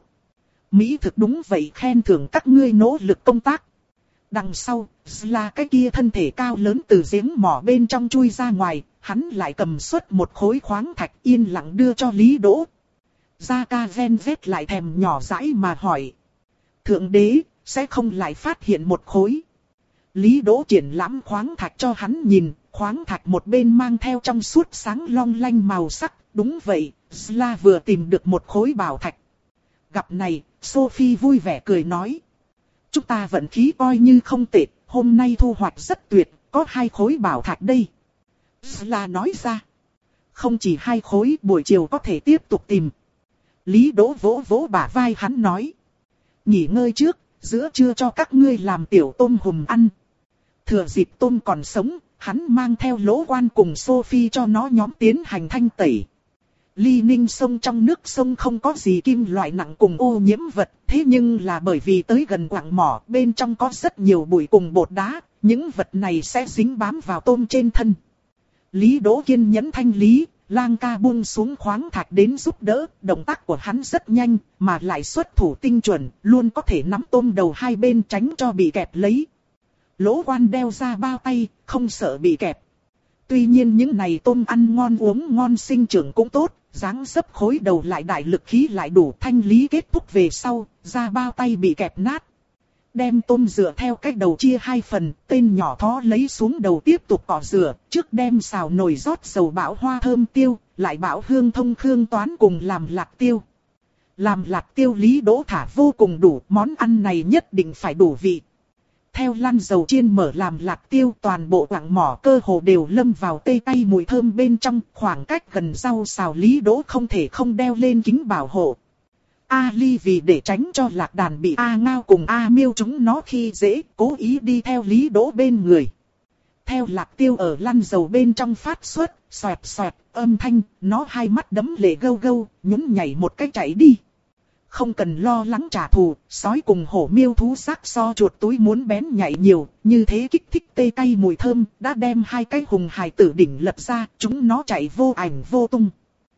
Mỹ thực đúng vậy, khen thưởng các ngươi nỗ lực công tác. Đằng sau, là cái kia thân thể cao lớn từ giếng mỏ bên trong chui ra ngoài, hắn lại cầm xuất một khối khoáng thạch yên lặng đưa cho Lý Đỗ. Gia Ca ven vét lại thèm nhỏ dãi mà hỏi. Thượng đế, sẽ không lại phát hiện một khối. Lý Đỗ triển lãm khoáng thạch cho hắn nhìn, khoáng thạch một bên mang theo trong suốt sáng long lanh màu sắc. Đúng vậy, Sla vừa tìm được một khối bảo thạch. Gặp này, Sophie vui vẻ cười nói. Chúng ta vận khí coi như không tệ, hôm nay thu hoạch rất tuyệt, có hai khối bảo thạch đây. Sla nói ra. Không chỉ hai khối, buổi chiều có thể tiếp tục tìm. Lý Đỗ vỗ vỗ bả vai hắn nói. Nghỉ ngơi trước, giữa trưa cho các ngươi làm tiểu tôm hùm ăn. Thừa dịp tôm còn sống, hắn mang theo Lỗ Quan cùng Sophie cho nó nhóm tiến hành thanh tẩy. Ly Ninh sông trong nước sông không có gì kim loại nặng cùng ô nhiễm vật, thế nhưng là bởi vì tới gần quặng mỏ, bên trong có rất nhiều bụi cùng bột đá, những vật này sẽ dính bám vào tôm trên thân. Lý Đỗ kiên nhẫn thanh lý, Lang Ca buông xuống khoáng thạch đến giúp đỡ, động tác của hắn rất nhanh, mà lại xuất thủ tinh chuẩn, luôn có thể nắm tôm đầu hai bên tránh cho bị kẹp lấy. Lỗ Quan đeo ra bao tay, không sợ bị kẹp. Tuy nhiên những này tôm ăn ngon uống ngon sinh trưởng cũng tốt, dáng dấp khối đầu lại đại lực khí lại đủ, thanh lý kết thúc về sau, ra bao tay bị kẹp nát. Đem tôm rửa theo cách đầu chia hai phần, tên nhỏ thó lấy xuống đầu tiếp tục cọ rửa, trước đem xào nồi rót dầu bão hoa thơm tiêu, lại bão hương thông khương toán cùng làm lạc tiêu. Làm lạc tiêu Lý Đỗ thả vô cùng đủ, món ăn này nhất định phải đủ vị. Theo lăn dầu chiên mở làm lạc tiêu, toàn bộ quặng mỏ cơ hồ đều lâm vào tê tay mùi thơm bên trong, khoảng cách gần rau xào Lý Đỗ không thể không đeo lên kính bảo hộ. A Ly vì để tránh cho lạc đàn bị A Ngao cùng A Miêu chúng nó khi dễ, cố ý đi theo Lý Đỗ bên người. Theo lạc tiêu ở lăn dầu bên trong phát xuất, xoẹt xoẹt, âm thanh, nó hai mắt đấm lệ gâu gâu, nhún nhảy một cái chạy đi. Không cần lo lắng trả thù, sói cùng hổ miêu thú xác so chuột túi muốn bén nhảy nhiều, như thế kích thích tê cay mùi thơm, đã đem hai cái hùng hài tử đỉnh lật ra, chúng nó chạy vô ảnh vô tung.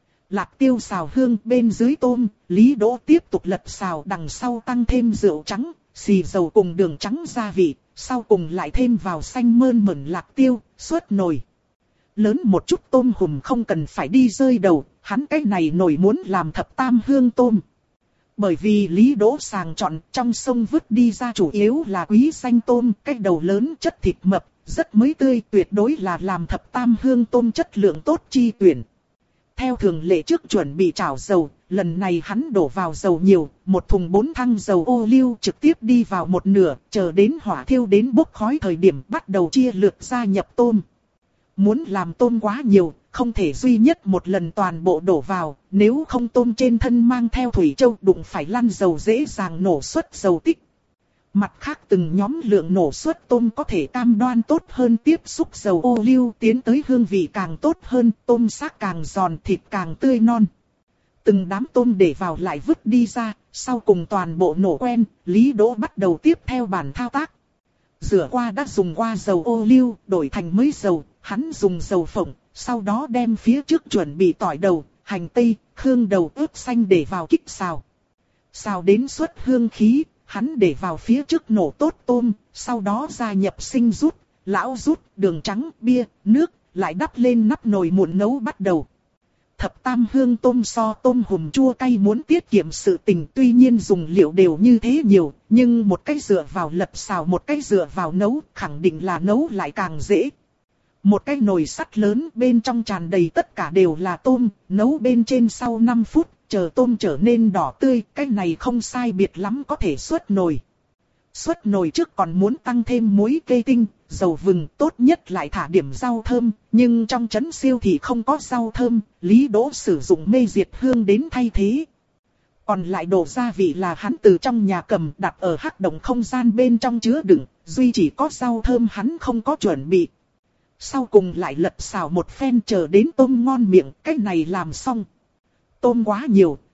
Lạc tiêu xào hương bên dưới tôm, Lý Đỗ tiếp tục lật xào, đằng sau tăng thêm rượu trắng, xì dầu cùng đường trắng gia vị, sau cùng lại thêm vào xanh mơn mởn lạc tiêu, suốt nồi. Lớn một chút tôm hùm không cần phải đi rơi đầu, hắn cái này nồi muốn làm thập tam hương tôm. Bởi vì Lý Đỗ sàng chọn trong sông vứt đi ra chủ yếu là quý xanh tôm, cái đầu lớn chất thịt mập, rất mới tươi, tuyệt đối là làm thập tam hương tôm chất lượng tốt chi tuyển. Theo thường lệ trước chuẩn bị chảo dầu, lần này hắn đổ vào dầu nhiều, một thùng bốn thăng dầu ô liu trực tiếp đi vào một nửa, chờ đến hỏa thiêu đến bốc khói thời điểm bắt đầu chia lượt gia nhập tôm. Muốn làm tôm quá nhiều, không thể duy nhất một lần toàn bộ đổ vào, nếu không tôm trên thân mang theo thủy châu đụng phải lăn dầu dễ dàng nổ xuất dầu tích. Mặt khác từng nhóm lượng nổ xuất tôm có thể cam đoan tốt hơn tiếp xúc dầu ô liu tiến tới hương vị càng tốt hơn, tôm xác càng giòn thịt càng tươi non. Từng đám tôm để vào lại vứt đi ra, sau cùng toàn bộ nổ quen, Lý Đỗ bắt đầu tiếp theo bản thao tác. Rửa qua đã dùng qua dầu ô liu, đổi thành mới dầu, hắn dùng dầu phộng, sau đó đem phía trước chuẩn bị tỏi đầu, hành tây, hương đầu ướp xanh để vào kích xào. Xào đến xuất hương khí, hắn để vào phía trước nổ tốt tôm, sau đó gia nhập sinh rút, lão rút, đường trắng, bia, nước, lại đắp lên nắp nồi muỗng nấu bắt đầu. Thập tam hương tôm so tôm hùm chua cay muốn tiết kiệm sự tình, tuy nhiên dùng liệu đều như thế nhiều, nhưng một cái dựa vào lật xào một cái dựa vào nấu, khẳng định là nấu lại càng dễ. Một cái nồi sắt lớn bên trong tràn đầy tất cả đều là tôm, nấu bên trên sau năm phút, chờ tôm trở nên đỏ tươi, cái này không sai biệt lắm có thể xuất nồi. Xuất nồi trước còn muốn tăng thêm muối cây tinh, dầu vừng, tốt nhất lại thả điểm rau thơm, nhưng trong trấn siêu thị không có rau thơm, Lý Đỗ sử dụng mê diệt hương đến thay thế. Còn lại đồ gia vị là hắn từ trong nhà cầm đặt ở hắc động không gian bên trong chứa đựng, duy chỉ có rau thơm hắn không có chuẩn bị. Sau cùng lại lật xào một phen chờ đến tôm ngon miệng, cái này làm xong. Tôm quá nhiều,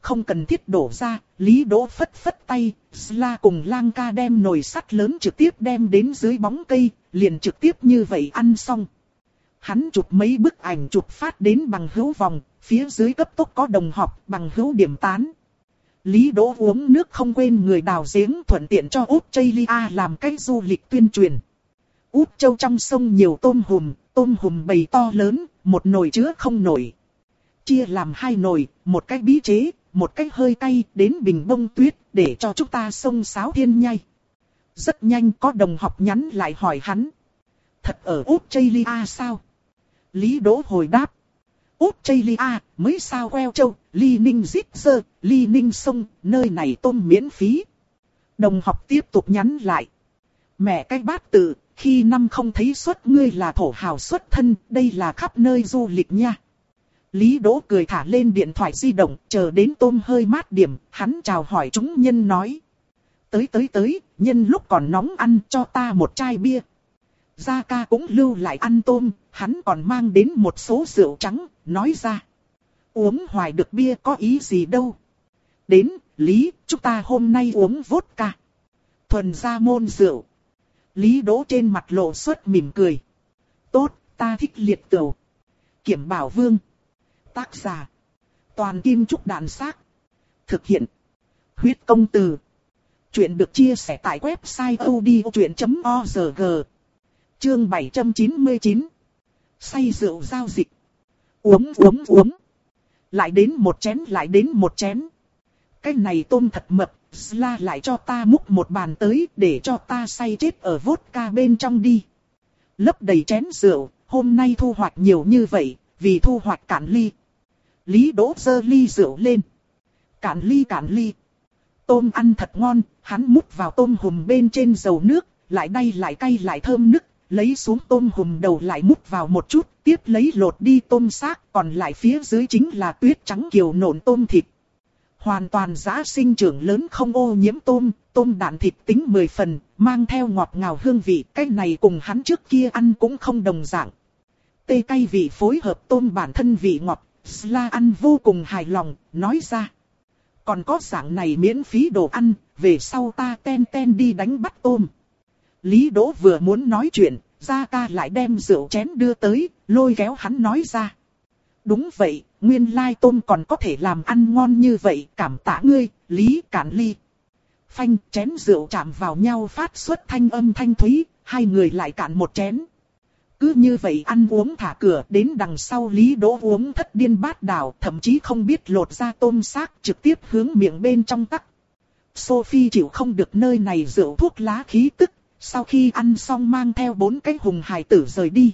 không cần thiết đổ ra. Lý Đỗ phất phất tay, Sla cùng Lang ca đem nồi sắt lớn trực tiếp đem đến dưới bóng cây, liền trực tiếp như vậy ăn xong. Hắn chụp mấy bức ảnh chụp phát đến bằng hữu vòng, phía dưới cấp tốc có đồng học bằng hữu điểm tán. Lý Đỗ uống nước không quên người đào giếng, thuận tiện cho Út Chaylia làm cái du lịch tuyên truyền. Út Châu trong sông nhiều tôm hùm, tôm hùm bầy to lớn, một nồi chứa không nổi. Chia làm hai nồi, một cái bí chế, một cái hơi cay, đến bình bông tuyết, để cho chúng ta xông xáo thiên nhai. Rất nhanh có đồng học nhắn lại hỏi hắn. Thật ở Út Chaylia sao? Lý Đỗ hồi đáp. Út Chaylia, mới sao queo châu, Ly Ninh Zip Sơ, Ly Ninh Sông, nơi này tôm miễn phí. Đồng học tiếp tục nhắn lại. Mẹ cái bát tự, khi năm không thấy xuất ngươi là thổ hào xuất thân, đây là khắp nơi du lịch nha. Lý Đỗ cười thả lên điện thoại di động, chờ đến tôm hơi mát điểm, hắn chào hỏi chúng nhân nói. Tới tới tới, nhân lúc còn nóng ăn cho ta một chai bia. Gia ca cũng lưu lại ăn tôm, hắn còn mang đến một số rượu trắng, nói ra. Uống hoài được bia có ý gì đâu. Đến, Lý, chúng ta hôm nay uống vodka. Thuần gia môn rượu. Lý Đỗ trên mặt lộ xuất mỉm cười. Tốt, ta thích liệt tửu. Kiểm Bảo Vương. Tác giả. Toàn Kim Trúc Đàn Xác. Thực hiện. Huyết Công Từ. Chuyện được chia sẻ tại website odchuyện chấm org. Chương bảy trăm chín mươi chín. Say rượu giao dịch. Uống uống uống. Lại đến một chén lại đến một chén. Cái này tôm thật mập, Sla lại cho ta múc một bàn tới để cho ta say chết ở vodka bên trong đi. Lấp đầy chén rượu, hôm nay thu hoạch nhiều như vậy, vì thu hoạch cạn ly. Lý Đỗ giơ ly rượu lên. Cạn ly cạn ly. Tôm ăn thật ngon, hắn múc vào tôm hùm bên trên dầu nước, lại đay lại cay lại thơm nức. Lấy xuống tôm hùm đầu lại múc vào một chút, tiếp lấy lột đi tôm xác, còn lại phía dưới chính là tuyết trắng kiều nộn tôm thịt. Hoàn toàn giã sinh trưởng lớn không ô nhiễm tôm, tôm đạn thịt tính mười phần, mang theo ngọt ngào hương vị, cái này cùng hắn trước kia ăn cũng không đồng dạng. Tê cay vị phối hợp tôm bản thân vị ngọt, Sla ăn vô cùng hài lòng, nói ra. Còn có dạng này miễn phí đồ ăn, về sau ta ten ten đi đánh bắt tôm. Lý Đỗ vừa muốn nói chuyện, Gia ca lại đem rượu chén đưa tới, lôi kéo hắn nói ra. Đúng vậy, nguyên lai tôm còn có thể làm ăn ngon như vậy, cảm tạ ngươi, Lý. Cạn ly. Phanh, chén rượu chạm vào nhau phát xuất thanh âm thanh thúy, hai người lại cạn một chén. Cứ như vậy ăn uống thả cửa, đến đằng sau Lý Đỗ uống thất điên bát đảo, thậm chí không biết lột ra tôm xác, trực tiếp hướng miệng bên trong tắc. Sophie chịu không được nơi này rượu thuốc lá khí tức, sau khi ăn xong mang theo bốn cái hùng hài tử rời đi.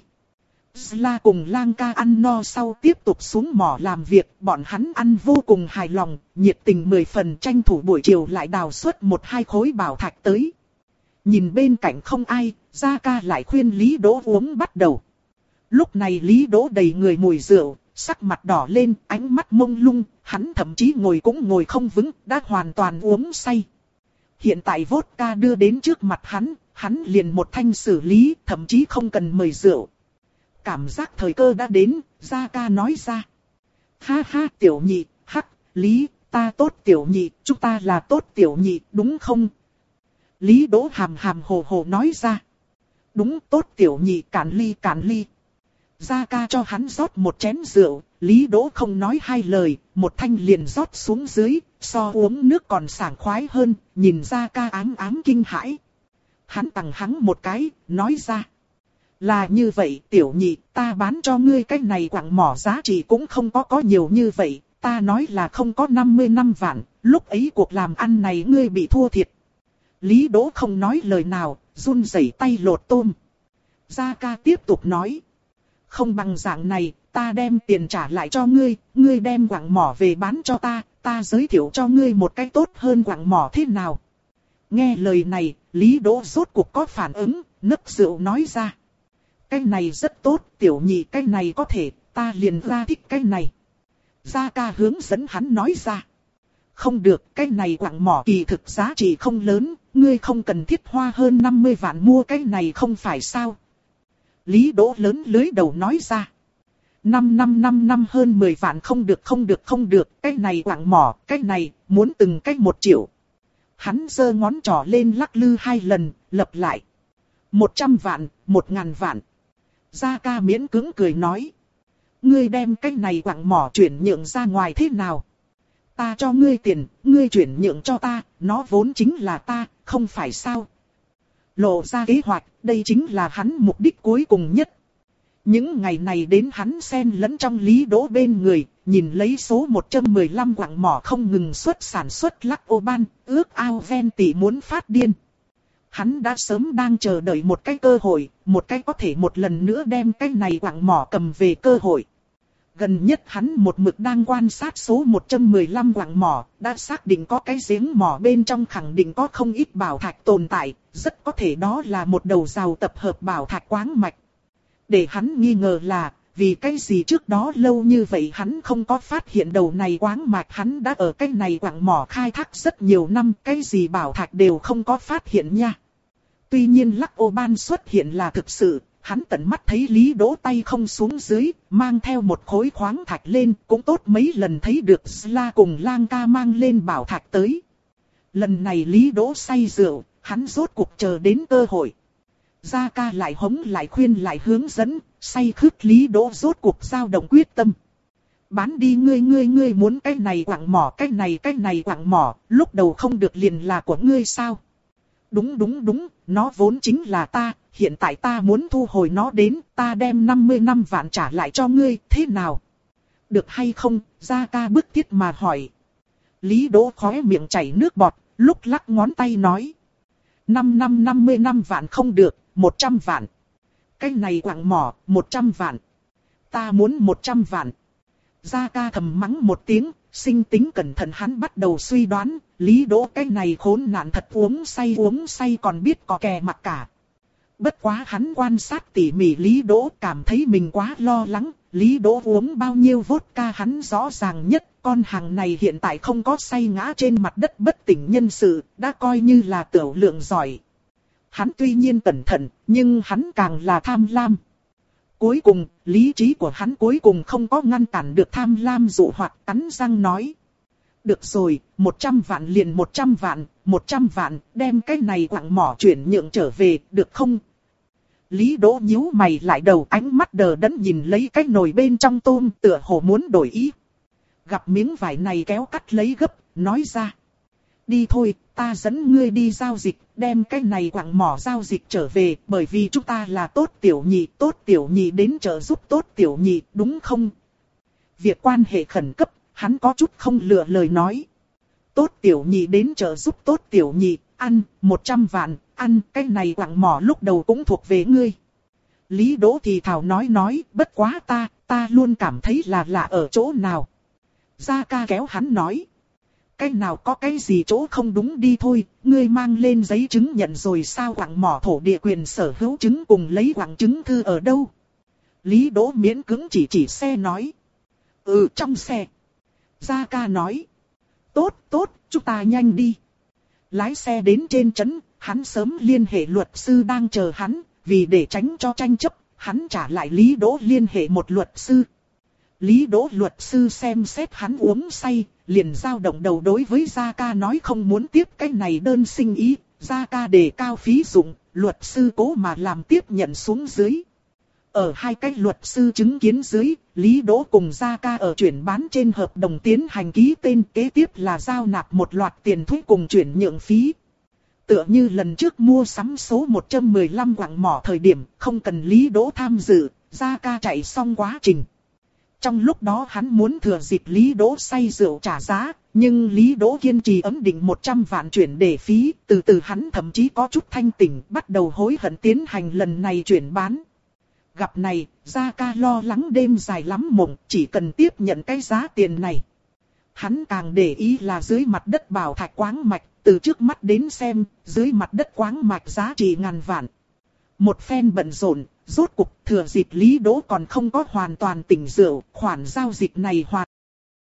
Sla cùng Lang ca ăn no sau tiếp tục xuống mỏ làm việc, bọn hắn ăn vô cùng hài lòng, nhiệt tình mười phần, tranh thủ buổi chiều lại đào xuất một hai khối bảo thạch tới. Nhìn bên cạnh không ai, Gia ca lại khuyên Lý Đỗ uống bắt đầu. Lúc này Lý Đỗ đầy người mùi rượu, sắc mặt đỏ lên, ánh mắt mông lung, hắn thậm chí ngồi cũng ngồi không vững, đã hoàn toàn uống say. Hiện tại vodka đưa đến trước mặt hắn, hắn liền một thanh xử lý, thậm chí không cần mời rượu. Cảm giác thời cơ đã đến, Gia ca nói ra. Ha ha tiểu nhị, hắc, Lý, ta tốt tiểu nhị, chúng ta là tốt tiểu nhị, đúng không? Lý Đỗ hàm hàm hồ hồ nói ra. Đúng, tốt tiểu nhị, cạn ly cạn ly. Gia ca cho hắn rót một chén rượu, Lý Đỗ không nói hai lời, một thanh liền rót xuống dưới, so uống nước còn sảng khoái hơn, nhìn Gia ca ám ám kinh hãi. Hắn tặng hắn một cái, nói ra. Là như vậy tiểu nhị, ta bán cho ngươi cái này quặng mỏ giá trị cũng không có có nhiều như vậy, ta nói là không có năm mươi năm vạn, lúc ấy cuộc làm ăn này ngươi bị thua thiệt. Lý Đỗ không nói lời nào, run rẩy tay lột tôm. Gia ca tiếp tục nói. Không bằng dạng này, ta đem tiền trả lại cho ngươi, ngươi đem quặng mỏ về bán cho ta, ta giới thiệu cho ngươi một cái tốt hơn quặng mỏ thế nào. Nghe lời này, Lý Đỗ rốt cuộc có phản ứng, nấc rượu nói ra. Cái này rất tốt, tiểu nhị cái này có thể, ta liền ra thích cái này. Gia ca hướng dẫn hắn nói ra. Không được, cái này quặng mỏ kỳ thực giá trị không lớn, ngươi không cần thiết hoa hơn năm mươi vạn mua cái này không phải sao. Lý Đỗ lớn lưới đầu nói ra. Năm năm năm năm hơn mười vạn không được không được không được, cái này quạng mỏ, cái này, muốn từng cái một triệu. Hắn giơ ngón trỏ lên lắc lư hai lần, lặp lại. Một trăm vạn, một ngàn vạn. Gia Ca miễn cưỡng cười nói. Ngươi đem cái này quạng mỏ chuyển nhượng ra ngoài thế nào? Ta cho ngươi tiền, ngươi chuyển nhượng cho ta, nó vốn chính là ta, không phải sao? Lộ ra kế hoạch, đây chính là hắn mục đích cuối cùng nhất. Những ngày này đến hắn xen lẫn trong Lý Đỗ bên người, nhìn lấy số một trăm mười lăm quạng mỏ không ngừng xuất sản xuất lắc ô ban, ước ao ven tỉ muốn phát điên. Hắn đã sớm đang chờ đợi một cái cơ hội, một cái có thể một lần nữa đem cái này quạng mỏ cầm về cơ hội. Gần nhất hắn một mực đang quan sát số một trăm mười lăm quạng mỏ, đã xác định có cái giếng mỏ bên trong khẳng định có không ít bảo thạch tồn tại, rất có thể đó là một đầu rào tập hợp bảo thạch quáng mạch. Để hắn nghi ngờ là, vì cái gì trước đó lâu như vậy hắn không có phát hiện đầu này quáng mạch, hắn đã ở cái này quạng mỏ khai thác rất nhiều năm, cái gì bảo thạch đều không có phát hiện nha. Tuy nhiên lắc ô ban xuất hiện là thực sự, hắn tận mắt thấy Lý Đỗ tay không xuống dưới, mang theo một khối khoáng thạch lên, cũng tốt mấy lần thấy được Sla cùng Lang Ca mang lên bảo thạch tới. Lần này Lý Đỗ say rượu, hắn rốt cuộc chờ đến cơ hội. Gia Ca lại hống lại khuyên lại hướng dẫn, say khướt Lý Đỗ rốt cuộc dao động quyết tâm. Bán đi ngươi ngươi ngươi muốn cái này quạng mỏ, cái này cái này quạng mỏ, lúc đầu không được liền là của ngươi sao? Đúng đúng đúng, nó vốn chính là ta, hiện tại ta muốn thu hồi nó đến, ta đem năm mươi năm vạn trả lại cho ngươi, thế nào? Được hay không? Gia Ca bức thiết mà hỏi. Lý Đỗ khóe miệng chảy nước bọt, lúc lắc ngón tay nói. Năm năm năm mươi năm vạn không được, một trăm vạn. Cái này quạng mỏ, một trăm vạn. Ta muốn một trăm vạn. Gia Ca thầm mắng một tiếng, sinh tính cẩn thận hắn bắt đầu suy đoán, Lý Đỗ cái này khốn nạn thật uống say uống say còn biết có kè mặc cả. Bất quá hắn quan sát tỉ mỉ Lý Đỗ cảm thấy mình quá lo lắng, Lý Đỗ uống bao nhiêu vodka hắn rõ ràng nhất, con hàng này hiện tại không có say ngã trên mặt đất bất tỉnh nhân sự, đã coi như là tiểu lượng giỏi. Hắn tuy nhiên cẩn thận, nhưng hắn càng là tham lam. Cuối cùng, lý trí của hắn cuối cùng không có ngăn cản được tham lam dụ hoặc, cắn răng nói. Được rồi, một trăm vạn liền một trăm vạn, một trăm vạn, đem cái này quạng mỏ chuyển nhượng trở về, được không? Lý Đỗ nhíu mày lại đầu, ánh mắt đờ đẫn nhìn lấy cái nồi bên trong tôm, tựa hồ muốn đổi ý. Gặp miếng vải này kéo cắt lấy gấp, nói ra. Đi thôi, ta dẫn ngươi đi giao dịch, đem cái này quạng mỏ giao dịch trở về, bởi vì chúng ta là tốt tiểu nhị, tốt tiểu nhị đến trợ giúp tốt tiểu nhị, đúng không? Việc quan hệ khẩn cấp, hắn có chút không lựa lời nói. Tốt tiểu nhị đến trợ giúp tốt tiểu nhị, ăn, một trăm vạn, ăn, cái này quạng mỏ lúc đầu cũng thuộc về ngươi. Lý Đỗ thì thào nói nói, bất quá ta, ta luôn cảm thấy là lạ ở chỗ nào. Gia Ca kéo hắn nói. Cái nào có cái gì chỗ không đúng đi thôi, ngươi mang lên giấy chứng nhận rồi sao, quạng mỏ thổ địa quyền sở hữu chứng cùng lấy quạng chứng thư ở đâu? Lý Đỗ miễn cưỡng chỉ chỉ xe nói. Ừ, trong xe. Gia Ca nói. Tốt, tốt, chúng ta nhanh đi. Lái xe đến trên trấn, hắn sớm liên hệ luật sư đang chờ hắn, vì để tránh cho tranh chấp, hắn trả lại Lý Đỗ liên hệ một luật sư. Lý Đỗ luật sư xem xét hắn uống say, liền dao động đầu đối với Gia Ca nói không muốn tiếp cái này đơn sinh ý. Gia Ca đề cao phí dụng, luật sư cố mà làm tiếp nhận xuống dưới. Ở hai cái luật sư chứng kiến dưới, Lý Đỗ cùng Gia Ca ở chuyển bán trên hợp đồng tiến hành ký tên, kế tiếp là giao nạp một loạt tiền thuế cùng chuyển nhượng phí. Tựa như lần trước mua sắm số một trăm mười lăm quạng mỏ thời điểm, không cần Lý Đỗ tham dự, Gia Ca chạy xong quá trình. Trong lúc đó hắn muốn thừa dịp Lý Đỗ say rượu trả giá, nhưng Lý Đỗ kiên trì ấn định một trăm vạn chuyển để phí, từ từ hắn thậm chí có chút thanh tỉnh, bắt đầu hối hận tiến hành lần này chuyển bán. Gặp này, Gia Ca lo lắng đêm dài lắm mộng, chỉ cần tiếp nhận cái giá tiền này. Hắn càng để ý là dưới mặt đất bảo thạch quáng mạch, từ trước mắt đến xem, dưới mặt đất quáng mạch giá trị ngàn vạn. Một phen bận rộn, rốt cục thừa dịp Lý Đỗ còn không có hoàn toàn tỉnh rượu, khoản giao dịch này hoàn